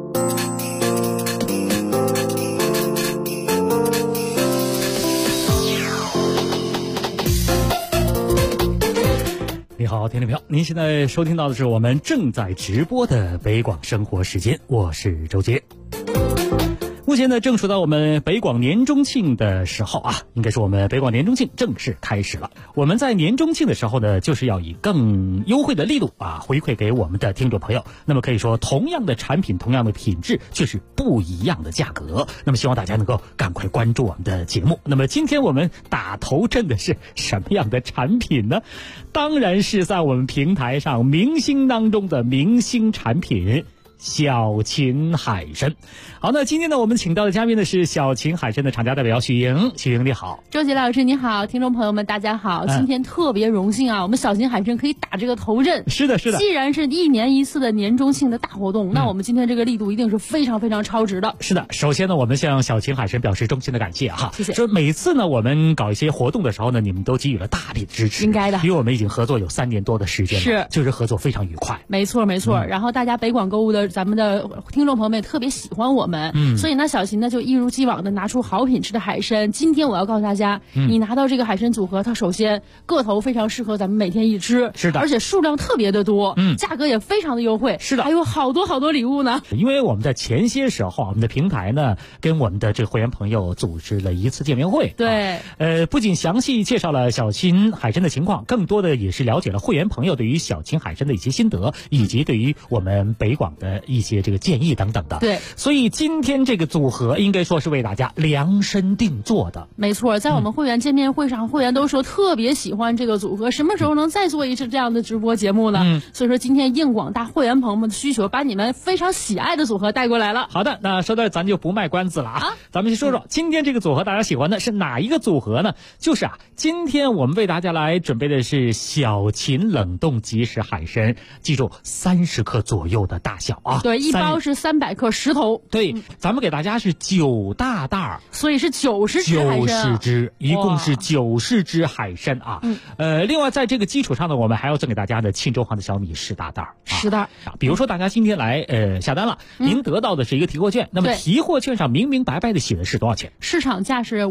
你好，听众朋友，您现在收听到的是我们正在直播的北广生活时间，我是周杰。目前呢，正处到我们北广年中庆的时候啊，应该说我们北广年中庆正式开始了。我们在年中庆的时候呢，就是要以更优惠的力度啊，回馈给我们的听众朋友。那么可以说，同样的产品，同样的品质，却是不一样的价格。那么希望大家能够赶快关注我们的节目。那么今天我们打头阵的是什么样的产品呢？当然是在我们平台上明星当中的明星产品。小秦海参。好，那今天呢，我们请到的嘉宾呢是小秦海参的厂家代表许莹。许莹你好。 周杰老师你好，听众朋友们大家好。今天特别荣幸啊，我们小秦海参可以打这个头阵。 是的，是的。 既然是1年1次的年中庆的大活动，那我们今天这个力度一定是非常非常超值的。 是的，首先呢，我们向小秦海参表示衷心的感谢哈。 谢谢。 说每次呢，我们搞一些活动的时候呢，你们都给予了大力的支持。 应该的。 因为我们已经合作有3年多的时间了， 是， 就是合作非常愉快。 没错没错。然后大家北广购物的咱们的听众朋友们也特别喜欢我们，所以呢，小秦呢就一如既往的拿出好品质的海参。今天我要告诉大家，你拿到这个海参组合，它首先个头非常适合咱们每天一吃， 是的， 而且数量特别的多，价格也非常的优惠， 是的， 还有好多好多礼物呢。 因为我们在前些时候，我们的平台呢跟我们的这个会员朋友组织了一次见面会， 对， 不仅详细介绍了小秦海参的情况，更多的也是了解了会员朋友对于小秦海参的一些心得，以及对于我们北广的一些这个建议等等的。 对， 所以今天这个组合应该说是为大家量身定做的。 没错，在我们会员见面会上，会员都说特别喜欢这个组合，什么时候能再做一次这样的直播节目呢？所以说今天应广大会员朋友们的需求，把你们非常喜爱的组合带过来了。 好的，那说到这咱就不卖关子了啊，咱们先说说今天这个组合大家喜欢的是哪一个组合呢？就是今天我们为大家来准备的是小秦冷冻即食海参，记住30克左右的大小啊。 对，一包是300克10头。 对，咱们给大家是9大袋， 所以是90只海参，90 只，一共是90只海参啊。另外在这个基础上呢，我们还要赠给大家的庆州黄的小米10大袋 ，10袋。 比如说大家今天来下单了，您得到的是一个提货券，那么提货券上明明白白的写的是多少钱？ 市场价是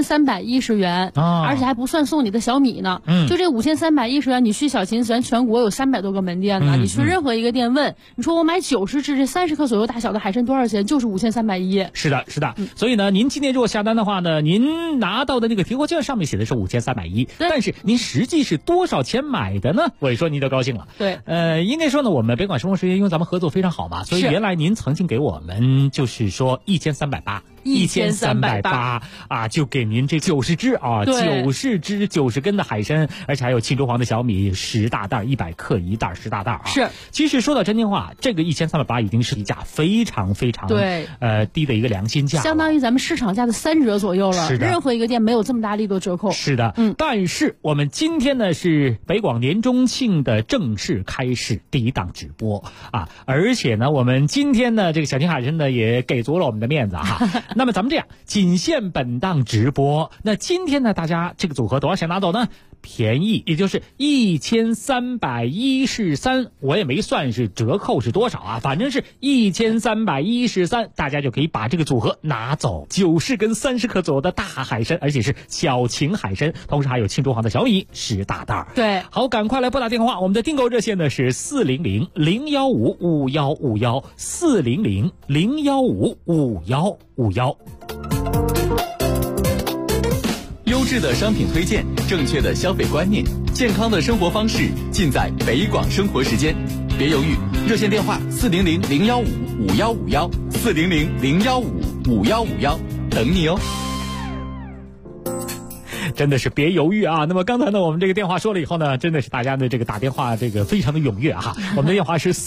5310元，而且还不算送你的小米呢。就这5310元，你去小秦咱全国有300多个门店呢，你去任何一个店问，你说我买90只这30克左右大小的海参多少钱？就是5310。 是的，是的。所以呢，您今天如果下单的话呢，您拿到的那个提货券上面写的是5310，但是您实际是多少钱买的呢？我一说您就高兴了。 对， 应该说呢，我们北广生活时间因为咱们合作非常好嘛，所以原来您曾经给我们就是说1380啊，就给您这90只啊，90只90根的海参，而且还有庆州黄的小米10大袋，100克一袋10大袋啊。 是， 其实说到真心话，这个1380已经是一价非常非常低的一个良心价， 相当于咱们市场价的3折左右了。 是的， 任何一个店没有这么大力度折扣。 是的，但是我们今天呢是北广年中庆的正式开始第一档直播啊，而且呢我们今天呢这个小秦海参呢也给足了我们的面子哈。 那么咱们这样，仅限本档直播。那今天呢，大家这个组合多少钱拿走呢？便宜，也就是1313，我也没算是折扣是多少啊，反正是1313，大家就可以把这个组合拿走，90根30克左右的大海参，而且是小型海参，同时还有庆州行的小米10大袋。 对， 好，赶快来拨打电话，我们的订购热线呢是400-015-5151，400-015-5151。 优质的商品推荐，正确的消费观念，健康的生活方式，尽在北广生活时间。别犹豫，热线电话400-015-5151，400-015-5151，等你哦。 真的是别犹豫啊！那么刚才呢，我们这个电话说了以后呢，真的是大家的这个打电话这个非常的踊跃哈。我们的电话是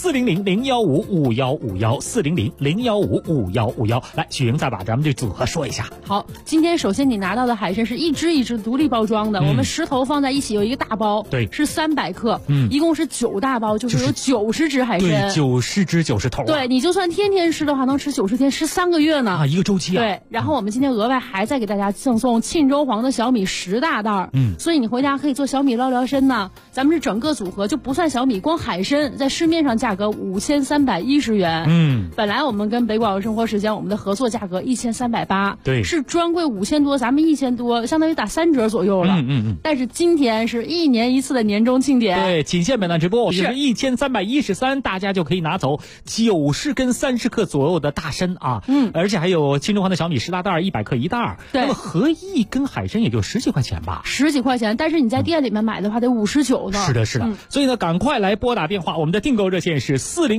400-015-5151，400-015-5151。来，许莹再把咱们这组合说一下。 好，今天首先你拿到的海参是一只一只独立包装的，我们10头放在一起有一个大包， 对， 是300克，一共是9大包，就是有90只海参， 对，90只90头， 对，你就算天天吃的话，能吃90天，13个月呢啊，一个周期啊。 对，然后我们今天额外还再给大家赠送庆州黄的小米10大袋，所以你回家可以做小米捞聊参呢。咱们是整个组合就不算小米，光海参在市面上价格5310元，本来我们跟北广生活时间我们的合作价格1380， 对， 是专柜5000多，咱们1000多，相当于打3折左右了，但是今天是1年1次的年终庆典， 对，仅限本档直播，就是1313，大家就可以拿走90根30克左右的大参啊，而且还有庆州黄的小米10大袋，100克1袋，那么合一根海参也就10几块钱吧 ，10几块钱，但是你在店里面买的话得59呢。 是的，是的，所以呢，赶快来拨打电话，我们的订购热线是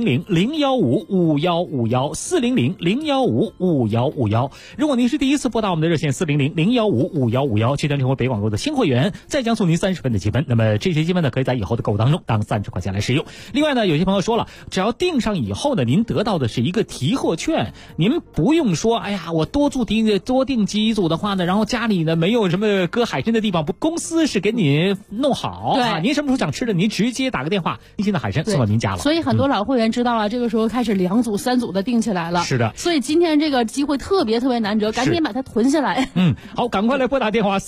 400-015-5151，400-015-5151。如果您是第一次拨打我们的热线400-015-5151，即将成为北广购的新会员，再将送您30分的积分。那么这些积分呢，可以在以后的购物当中当30块钱来使用。另外呢，有些朋友说了，只要订上以后呢，您得到的是一个提货券，您不用说，哎呀，我多订几组的话呢，然后家里呢没有什么搁海参的地方，不，公司是给你弄好啊。您什么时候想吃的，您直接打个电话，新鲜的海参送到您家了。 所以很多老会员知道了，这个时候开始2组3组的订起来了。 是的， 所以今天这个机会特别难得，赶紧把它囤下来。 好，赶快来拨打电话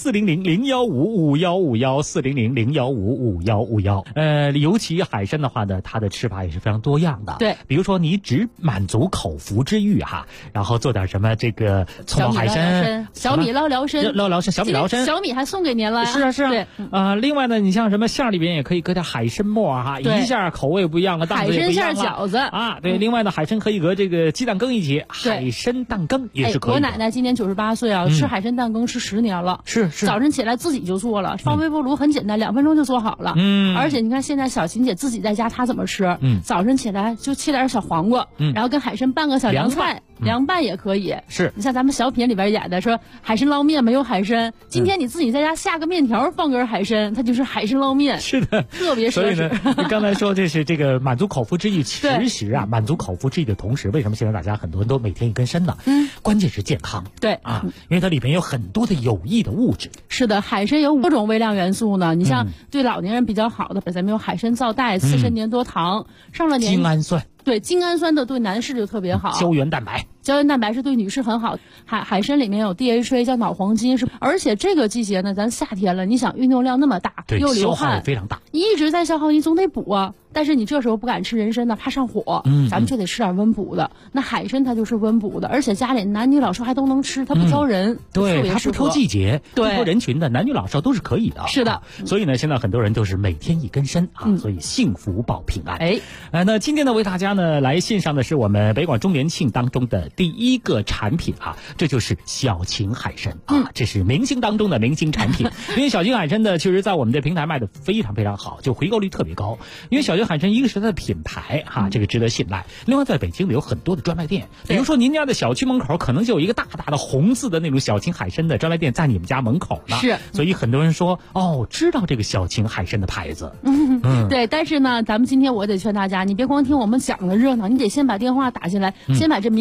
400-015-5151，400-015-5151。尤其海参的话呢，它的吃法也是非常多样的。 对， 比如说你只满足口腹之欲哈，然后做点什么这个葱爆海参、 小米捞聊参、 小米捞参， 小米还送给您了。 是啊，对，另外呢，你像什么馅里边也可以搁点海参末哈，一下口味不一样了，档次也不一样了。 海参馅饺子啊，对，另外呢，海参可以搁这个鸡蛋羹一起，海参蛋羹也是可以的。 我奶奶今年98岁啊，吃海参蛋羹吃10年了， 是， 早晨起来自己就做了，放微波炉很简单，2分钟就做好了。而且你看现在小琴姐自己在家她怎么吃？早晨起来就切点小黄瓜，然后跟海参拌个小凉菜，凉拌也可以。 是， 你像咱们小品里边演的说海参捞面没有海参，今天你自己在家下个面条放根海参，它就是海参捞面。 是的， 特别奢侈。 所以呢，你刚才说这是这个满足口腹之欲，其实啊，满足口腹之欲的同时，为什么现在大家很多人都每天一根参呢？关键是健康。 对啊，因为它里边有很多的有益的物质。 是的，海参有5种微量元素呢。你像对老年人比较好的，咱们有海参皂苷、刺参粘多糖，上了年精氨酸。 对，精氨酸的对男士就特别好。 胶原蛋白是对女士很好。海参里面有 DHA 叫脑黄金，而且这个季节呢，咱夏天了，你想运动量那么大，又流汗， 消耗也非常大， 一直在消耗，你总得补啊。但是你这时候不敢吃人参呢，怕上火，咱们就得吃点温补的。那海参它就是温补的，而且家里男女老少还都能吃，它不挑人， 对，它不挑季节，不挑人群的，男女老少都是可以的。 是的， 所以呢，现在很多人都是每天一根参啊，所以幸福保平安。那今天呢，为大家呢来献上的是我们北广周年庆当中的第一个产品啊，这就是小秦海参啊，这是明星当中的明星产品。因为小秦海参呢，确实在我们的平台卖的非常非常好，就回购率特别高。因为小秦海参一个是它的品牌哈，这个值得信赖。另外，在北京有很多的专卖店，比如说您家的小区门口可能就有一个大大的红字的那种小秦海参的专卖店在你们家门口呢。 是， 所以很多人说知道这个小秦海参的牌子。 对，但是呢，咱们今天我得劝大家，你别光听我们讲的热闹，你得先把电话打进来，先把这名额给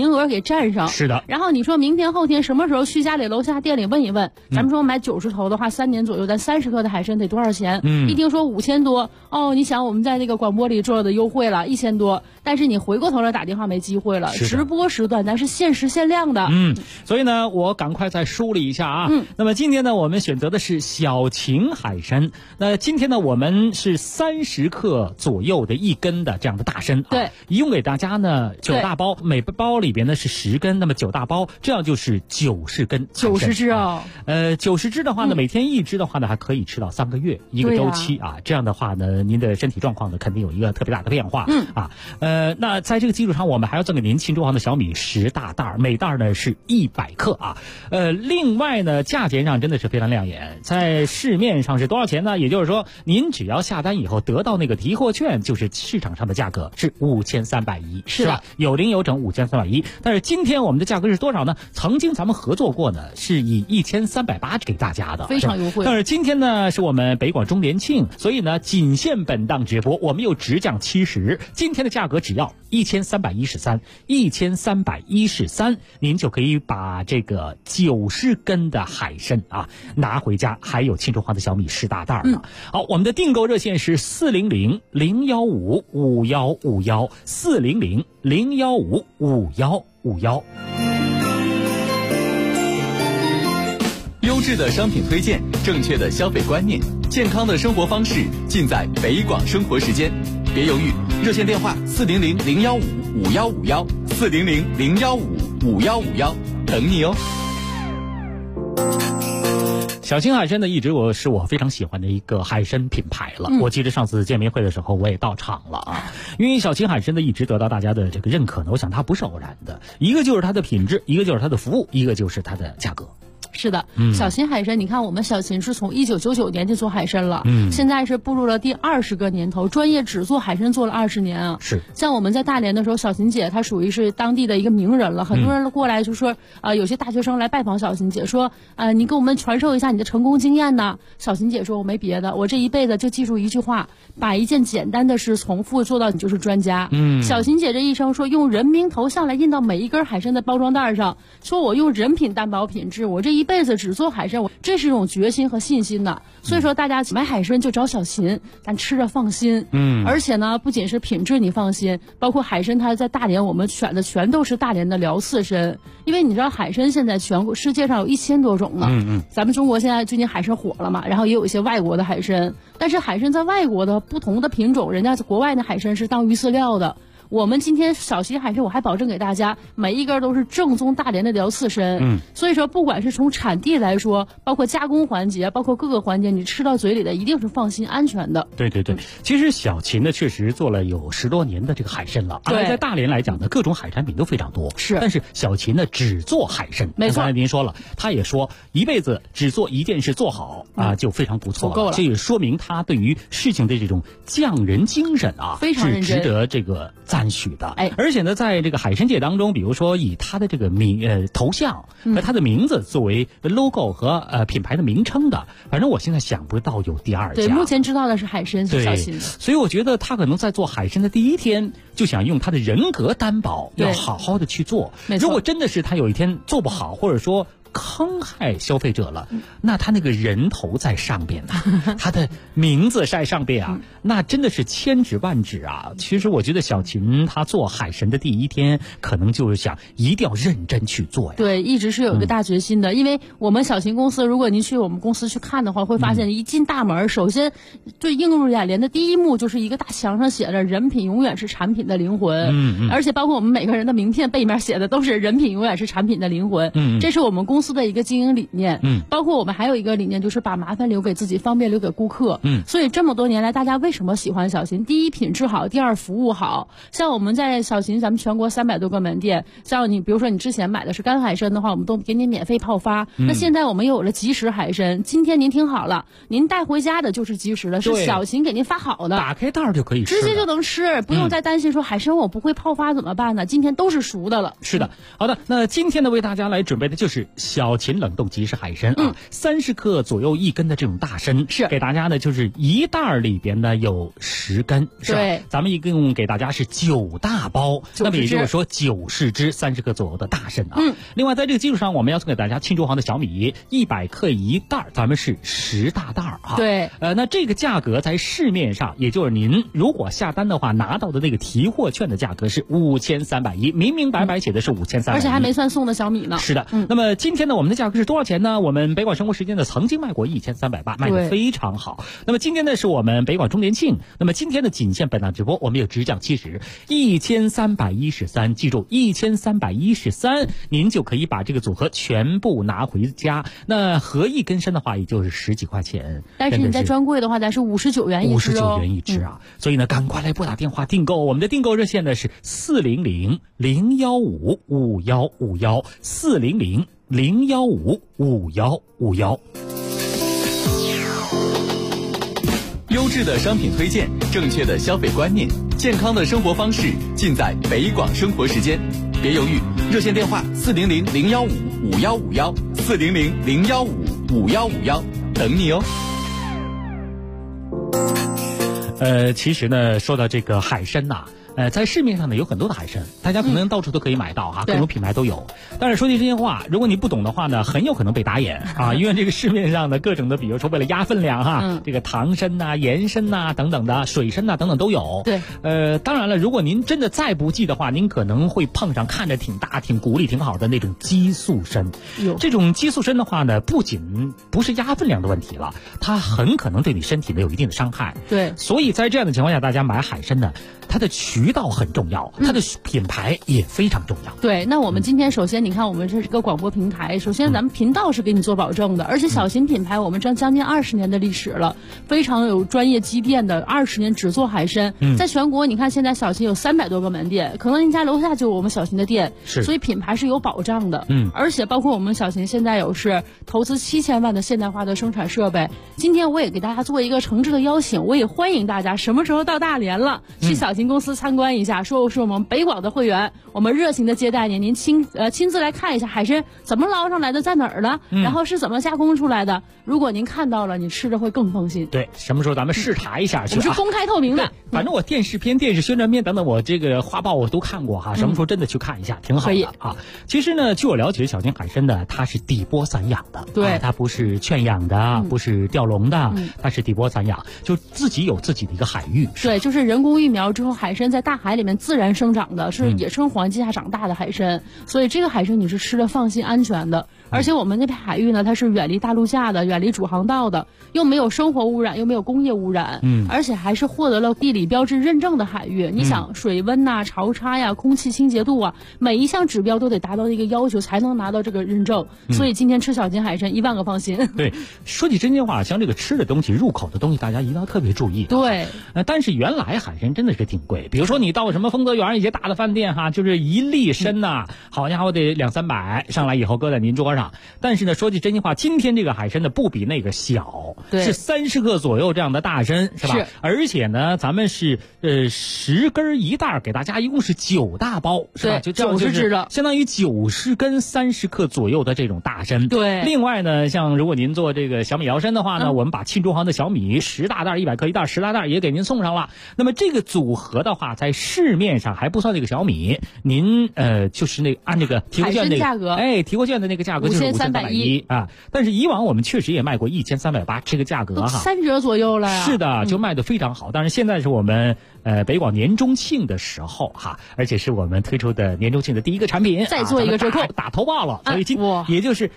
占上。 是的。 然后你说明天后天什么时候去家里楼下店里问一问，咱们说买90头的话，3年左右，咱30克的海参得多少钱？一听说5000多，哦，你想我们在那个广播里做的优惠了1000多，但是你回过头来打电话没机会了，直播时段咱是限时限量的。 所以呢，我赶快再梳理一下啊。那么今天呢，我们选择的是小秦海参。那今天呢，我们是30克左右的1根的这样的大参。 对， 一共给大家呢9大包，每包里边呢是10根，那么9大包，这样就是90根。 90只啊 ，90只的话呢，每天1只的话呢，还可以吃到3个月一个周期啊。这样的话呢，您的身体状况呢肯定有一个特别大的变化。那在这个基础上，我们还要赠给您秦中皇的小米10大袋，每袋呢是100克啊。另外呢，价钱上真的是非常亮眼，在市面上是多少钱呢？也就是说，您只要下单以后得到那个提货券，就是市场上的价格是5310，是吧？有零有整5310。但是今天我们的价格是多少呢？曾经咱们合作过呢，是以1380给大家的， 非常优惠。 但是今天呢，是我们北广周年庆，所以呢，仅限本档直播，我们又直降70，今天的价格只要1313，您就可以把这个90根的海参啊拿回家，还有秦中华的小米10大袋呢。好，我们的订购热线是400-015-5151，400-015-5151。 优质的商品推荐，正确的消费观念，健康的生活方式，尽在北广生活时间。别犹豫，热线电话400-015-5151，400-015-5151，等你哦。 小秦海参呢，一直是我非常喜欢的一个海参品牌了。我记得上次见面会的时候，我也到场了啊。因为小秦海参呢，一直得到大家的这个认可呢，我想它不是偶然的，一个就是它的品质，一个就是它的服务，一个就是它的价格。 是的，小秦海参，你看我们小秦是从1999年就做海参了，现在是步入了第20个年头，专业只做海参做了20年啊。 是， 像我们在大连的时候，小秦姐她属于是当地的一个名人了，很多人过来就说，有些大学生来拜访小秦姐，说，你给我们传授一下你的成功经验呢。小秦姐说，我没别的，我这一辈子就记住一句话，把一件简单的事重复做到你就是专家。小秦姐这一生说，用人名头像来印到每一根海参的包装袋上，说我用人品担保品质，我这一辈子只做海参，这是一种决心和信心的。所以说大家买海参就找小秦，咱吃着放心。而且呢，不仅是品质你放心，包括海参它在大连我们选的全都是大连的辽刺参，因为你知道海参现在全国世界上有1000多种呢。咱们中国现在最近海参火了嘛，然后也有一些外国的海参，但是海参在外国的不同的品种，人家国外的海参是当鱼饲料的。我们今天小秦海参，我还保证给大家每一根都是正宗大连的辽刺参。所以说不管是从产地来说，包括加工环节，包括各个环节，你吃到嘴里的一定是放心安全的。 对，其实小秦呢确实做了有10多年的这个海参了，而在大连来讲呢，各种海产品都非常多。 是， 但是小秦呢只做海参。 没错， 刚才您说了，他也说一辈子只做一件事做好啊，就非常不错了， 够了。 这也说明他对于事情的这种匠人精神啊， 非常认真， 是值得这个赞许的。 哎， 而且呢，在这个海参界当中，比如说以他的这个头像和他的名字作为 logo 和品牌的名称的，反正我现在想不到有第二家。 对，目前知道的是海参是小秦的。 所以我觉得他可能在做海参的第一天就想用他的人格担保，要好好的去做。如果真的是他有一天做不好，或者说坑害消费者了，那他那个人头在上边啊，他的名字在上边啊，那真的是千指万指啊。其实我觉得小秦他做海参的第一天，可能就是想一定要认真去做呀。 对，一直是有一个大决心的。因为我们小秦公司，如果您去我们公司去看的话，会发现一进大门，首先最映入眼帘的第一幕就是一个大墙上写着"人品永远是产品的灵魂"。而且包括我们每个人的名片背面写的都是"人品永远是产品的灵魂"。这是我们公司的一个经营理念。包括我们还有一个理念，就是把麻烦留给自己，方便留给顾客。所以这么多年来，大家为什么喜欢小秦？第一，品质好；第二，服务好。像我们在小秦，咱们全国300多个门店，像你比如说你之前买的是干海参的话，我们都给你免费泡发。那现在我们有了即食海参，今天您听好了，您带回家的就是即食的，是小秦给您发好的， 打开袋就可以吃， 直接就能吃，不用再担心说海参我不会泡发怎么办呢？今天都是熟的了。 是的，好的，那今天呢为大家来准备的就是小小秦冷冻即食海参啊，30克左右1根的这种大参， 是给大家呢就是一袋里边呢有10根，是吧？ 对， 咱们一共给大家是9大包，那么也就是说90只30克左右的大参啊。另外在这个基础上，我们要送给大家庆州行的小米100克1袋，咱们是10大袋啊。 对， 那这个价格在市面上，也就是您如果下单的话，拿到的那个提货券的价格是5310，明明白白写的是5310， 而且还没算送的小米呢。 是的，那么今天呢，我们的价格是多少钱呢？我们北广生活时间呢曾经卖过1380，卖得非常好。那么今天呢是我们北广周年庆，那么今天的仅限本档直播，我们有直降70，1313，记住1313，您就可以把这个组合全部拿回家。那合一根参的话，也就是10几块钱， 但是你在专柜的话，咱是59元一只 ，59元一只啊。所以呢，赶快来拨打电话订购，我们的订购热线呢是400-015-5151，400-015-5151。 优质的商品推荐，正确的消费观念，健康的生活方式，尽在北广生活时间。别犹豫，热线电话400-015-5151，400-015-5151，等你哦。 其实呢，说到这个海参呐，在市面上呢有很多的海参，大家可能到处都可以买到哈，各种品牌都有。但是说句真心话，如果你不懂的话呢，很有可能被打眼啊，因为这个市面上的各种的，比如说为了压分量哈，这个糖参呐、盐参呐等等的，水参呐等等都有。 对， 当然了，如果您真的再不济的话，您可能会碰上看着挺大、挺骨力挺好的那种激素参。这种激素参的话呢，不仅不是压分量的问题了，它很可能对你身体呢有一定的伤害。 对， 所以在这样的情况下，大家买海参呢，它的渠道很重要，它的品牌也非常重要。 对，那我们今天首先你看，我们这是个广播平台，首先咱们频道是给你做保证的，而且小秦品牌我们将近20年的历史了，非常有专业积淀的，20年只做海参，在全国你看现在小秦有300多个门店，可能您家楼下就有我们小秦的店，所以品牌是有保障的。而且包括我们小秦现在有是投资7000万的现代化的生产设备。今天我也给大家做一个诚挚的邀请，我也欢迎大家什么时候到大连了，去小秦公司参观一下，说是我们北广的会员，我们热情的接待您，您亲自来看一下海参怎么捞上来的，在哪儿了，然后是怎么加工出来的。如果您看到了，你吃着会更放心。 对，什么时候咱们视察一下去？ 我们是公开透明的。 反正我电视片、电视宣传片等等，我这个画报我都看过哈。什么时候真的去看一下，挺好的啊。其实呢，据我了解，小秦海参呢，它是底波散养的， 对， 它不是圈养的，不是钓笼的，它是底波散养，就自己有自己的一个海域。 对，就是人工育苗之后，海参在大海里面自然生长的，是野生环境下长大的海参，所以这个海参你是吃的放心安全的。而且我们那片海域呢，它是远离大陆架的，远离主航道的，又没有生活污染，又没有工业污染，而且还是获得了地理标志认证的海域。你想水温呐、潮差呀、空气清洁度啊，每一项指标都得达到一个要求才能拿到这个认证。所以今天吃小秦海参1万个放心。 对，说起真心话，像这个吃的东西、入口的东西，大家一定要特别注意。 对， 但是原来海参真的是挺贵，比如说你到什么丰泽园一些大的饭店哈，就是1粒参呐，好家伙得200-300，上来以后搁在您桌上。但是呢，说句真心话，今天这个海参呢不比那个小，是30克左右这样的大参，是吧？是。而且呢，咱们是10根1袋，给大家一共是9大包，是吧？就 90只的， 相当于90根30克左右的这种大参。 对。 另外呢，像如果您做这个小米摇参的话呢，我们把庆州行的小米10大袋100克1袋10大袋也给您送上了。那么这个组合的话，在市面上还不算这个小米，您就是那个按这个提货券的价格， 提货券的那个价格就是5310啊。但是以往我们确实也卖过1380这个价格哈 ，3折左右了呀。 是的，就卖得非常好。但是现在是我们北广年中庆的时候哈，而且是我们推出的年中庆的第一个产品， 再做一个折扣， 打头报了，所以也就是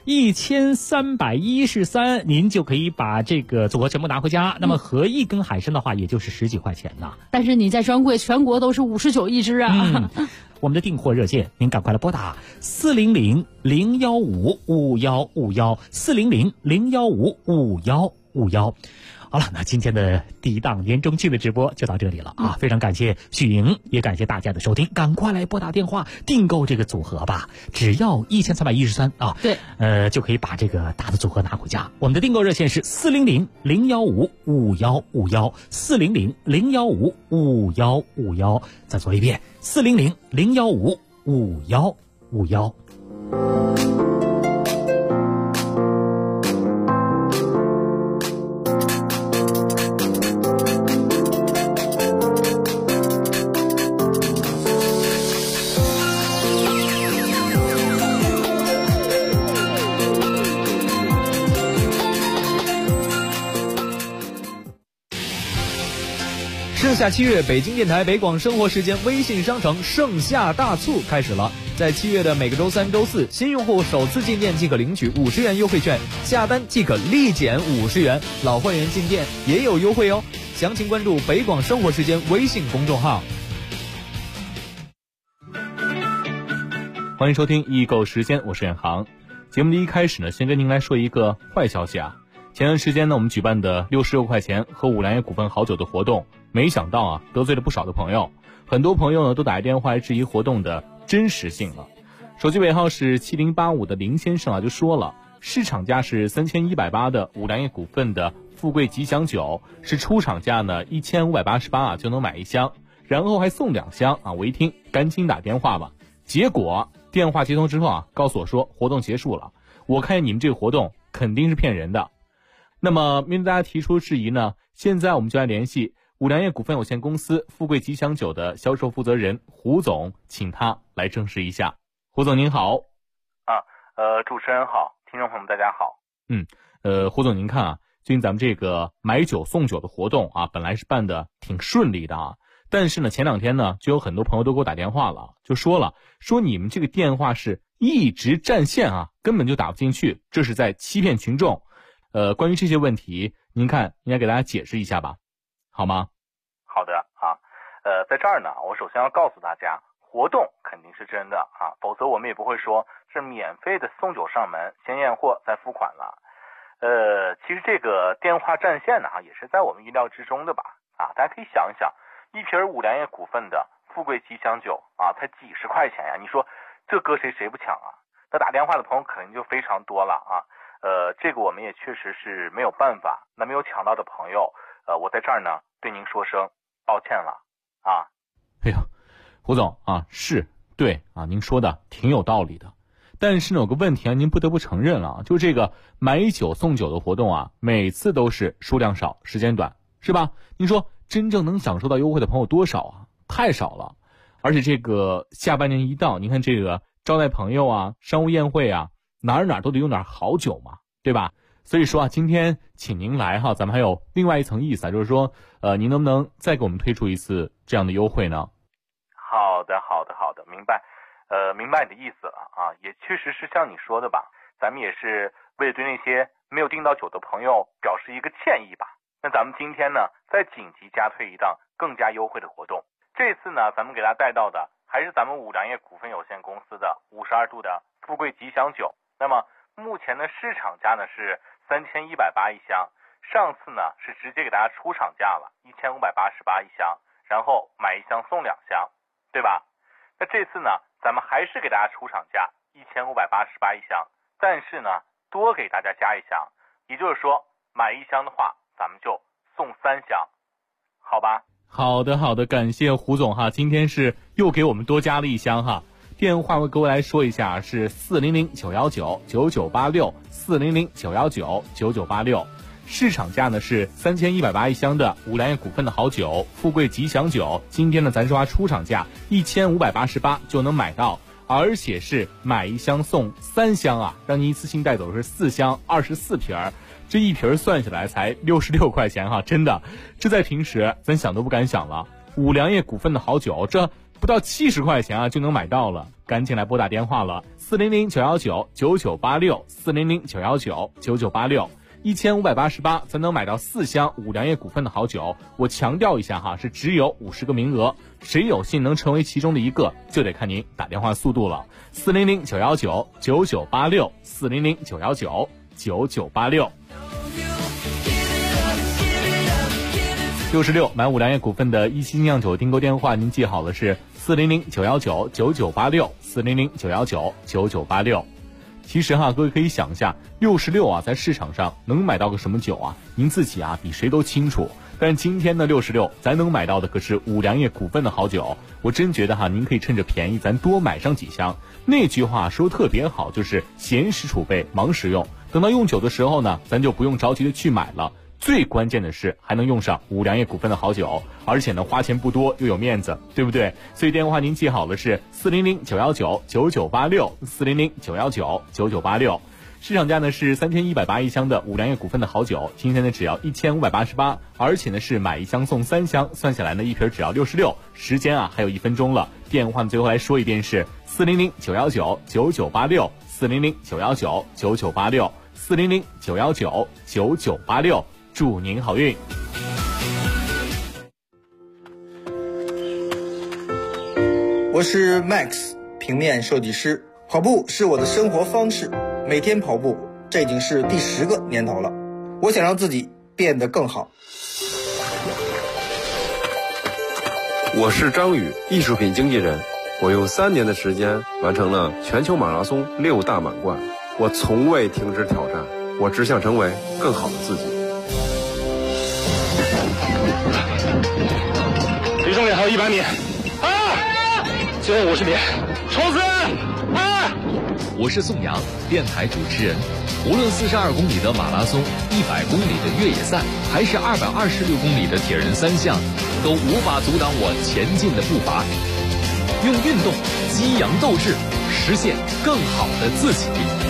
1313，您就可以把这个组合全部拿回家。那么合一根海参的话，也就是10几块钱呢。 但是你在专柜全国都是59一只啊。 我们的订货热线，您赶快来拨打400-015-5151，400-015-5151。好了，那今天的第一档年中庆的直播就到这里了啊！非常感谢许莹，也感谢大家的收听，赶快来拨打电话订购这个组合吧，只要1313啊！ 对， 就可以把这个大的组合拿回家。我们的订购热线是400-015-5151，400-015-5151。再说一遍，400-015-5151。 盛夏7月，北京电台北广生活时间微信商城盛夏大促开始了。在7月的每个周3、周4，新用户首次进店即可领取50元优惠券，下单即可立减50元，老会员进店也有优惠哦。详情关注北广生活时间微信公众号。 欢迎收听易购时间，我是远航。节目的一开始呢，先跟您来说一个坏消息啊。前段时间呢，我们举办的66块钱喝五粮液股份好酒的活动，没想到啊，得罪了不少的朋友。很多朋友呢都打来电话来质疑活动的真实性了。手机尾号是7085的林先生啊就说了，市场价是3180的五粮液股份的富贵吉祥酒，是出厂价呢1588啊就能买一箱，然后还送2箱啊。我一听赶紧打电话吧，结果电话接通之后啊，告诉我说活动结束了。我看你们这个活动肯定是骗人的。那么面对大家提出质疑呢，现在我们就来联系五粮液股份有限公司富贵吉祥酒的销售负责人胡总，请他来证实一下。胡总您好。 主持人好，听众朋友们大家好。 胡总您看啊，最近咱们这个买酒送酒的活动啊，本来是办的挺顺利的啊，但是呢前2天呢就有很多朋友都给我打电话了，就说你们这个电话是一直占线啊，根本就打不进去，这是在欺骗群众。关于这些问题，您看应该给大家解释一下吧，好吗？ 好的啊，在这儿呢，我首先要告诉大家，活动肯定是真的啊，否则我们也不会说是免费的送酒上门，先验货再付款了。其实这个电话占线呢，也是在我们意料之中的吧？啊，大家可以想一想，一瓶五粮液股份的富贵吉祥酒啊，才几十块钱呀，你说这搁谁不抢啊？那打电话的朋友肯定就非常多了啊。这个我们也确实是没有办法。那没有抢到的朋友，我在这儿呢对您说声抱歉了啊。 哎呀，胡总啊，是对啊，您说的挺有道理的。但是呢有个问题啊，您不得不承认了，就这个买酒送酒的活动啊，每次都是数量少时间短，是吧？您说真正能享受到优惠的朋友多少啊？太少了。而且这个下半年一到，您看这个招待朋友啊，商务宴会啊，哪都得用点好酒嘛，对吧？所以说啊，今天请您来哈，咱们还有另外一层意思啊，就是说您能不能再给我们推出一次这样的优惠呢？ 好的，明白。明白你的意思了啊，也确实是像你说的吧，咱们也是为了对那些没有订到酒的朋友表示一个歉意吧。那咱们今天呢，再紧急加推一档更加优惠的活动。这次呢，咱们给大家带到的还是咱们五粮液股份有限公司的52度的富贵吉祥酒。那么目前的市场价呢是3180一箱，上次呢是直接给大家出厂价了1588一箱，然后买1箱送2箱，对吧？那这次呢，咱们还是给大家出厂价1588一箱，但是呢多给大家加1箱，也就是说买1箱的话，咱们就送3箱，好吧？ 好的，感谢胡总哈，今天是又给我们多加了1箱哈。电话我给我来说一下，是400-919-9986，400-919-9986。市场价呢是3180一箱的五粮液股份的好酒富贵吉祥酒，今天呢咱说出厂价1588就能买到，而且是买1箱送3箱啊，让您一次性带走是4箱24瓶，这一瓶算下来才66块钱哈，真的，这在平时咱想都不敢想了。五粮液股份的好酒，这不到70块钱啊就能买到了，赶紧来拨打电话了，400-919-9986，400-919-9986，1588才能买到4箱五粮液股份的好酒。我强调一下哈，是只有50个名额，谁有幸能成为其中的一个，就得看您打电话速度了。400-919-9986，400-919-9986。66买五粮液股份的一星酿酒订购电话，您记好了是400-919-9986，400-919-9986。其实哈，各位可以想一下，66啊，在市场上能买到个什么酒啊？您自己啊，比谁都清楚。但今天的66，咱能买到的可是五粮液股份的好酒。我真觉得哈，您可以趁着便宜，咱多买上几箱。那句话说特别好，就是闲时储备，忙时用。等到用酒的时候呢，咱就不用着急的去买了。最关键的是还能用上五粮液股份的好酒，而且呢花钱不多又有面子，对不对？所以电话您记好了是400-919-9986，400-919-9986。 市场价呢是3180一箱的五粮液股份的好酒，今天呢只要1588，而且呢是买一箱送3箱，算下来呢一瓶只要66。时间啊还有1分钟了，电话最后来说一遍是400-919-9986，400-919-9986，400-919-9986，祝您好运。 我是 Max 平面设计师，跑步是我的生活方式，每天跑步，这已经是第10个年头了。我想让自己变得更好。 我是张宇，艺术品经纪人，我用3年的时间完成了全球马拉松6大满贯。我从未停止挑战，我只想成为更好的自己。 离终点还有100米。最后50米，冲刺！ 我是宋阳，电台主持人。无论42公里的马拉松、100公里的越野赛，还是226公里的铁人3项，都无法阻挡我前进的步伐。用运动激扬斗志，实现更好的自己。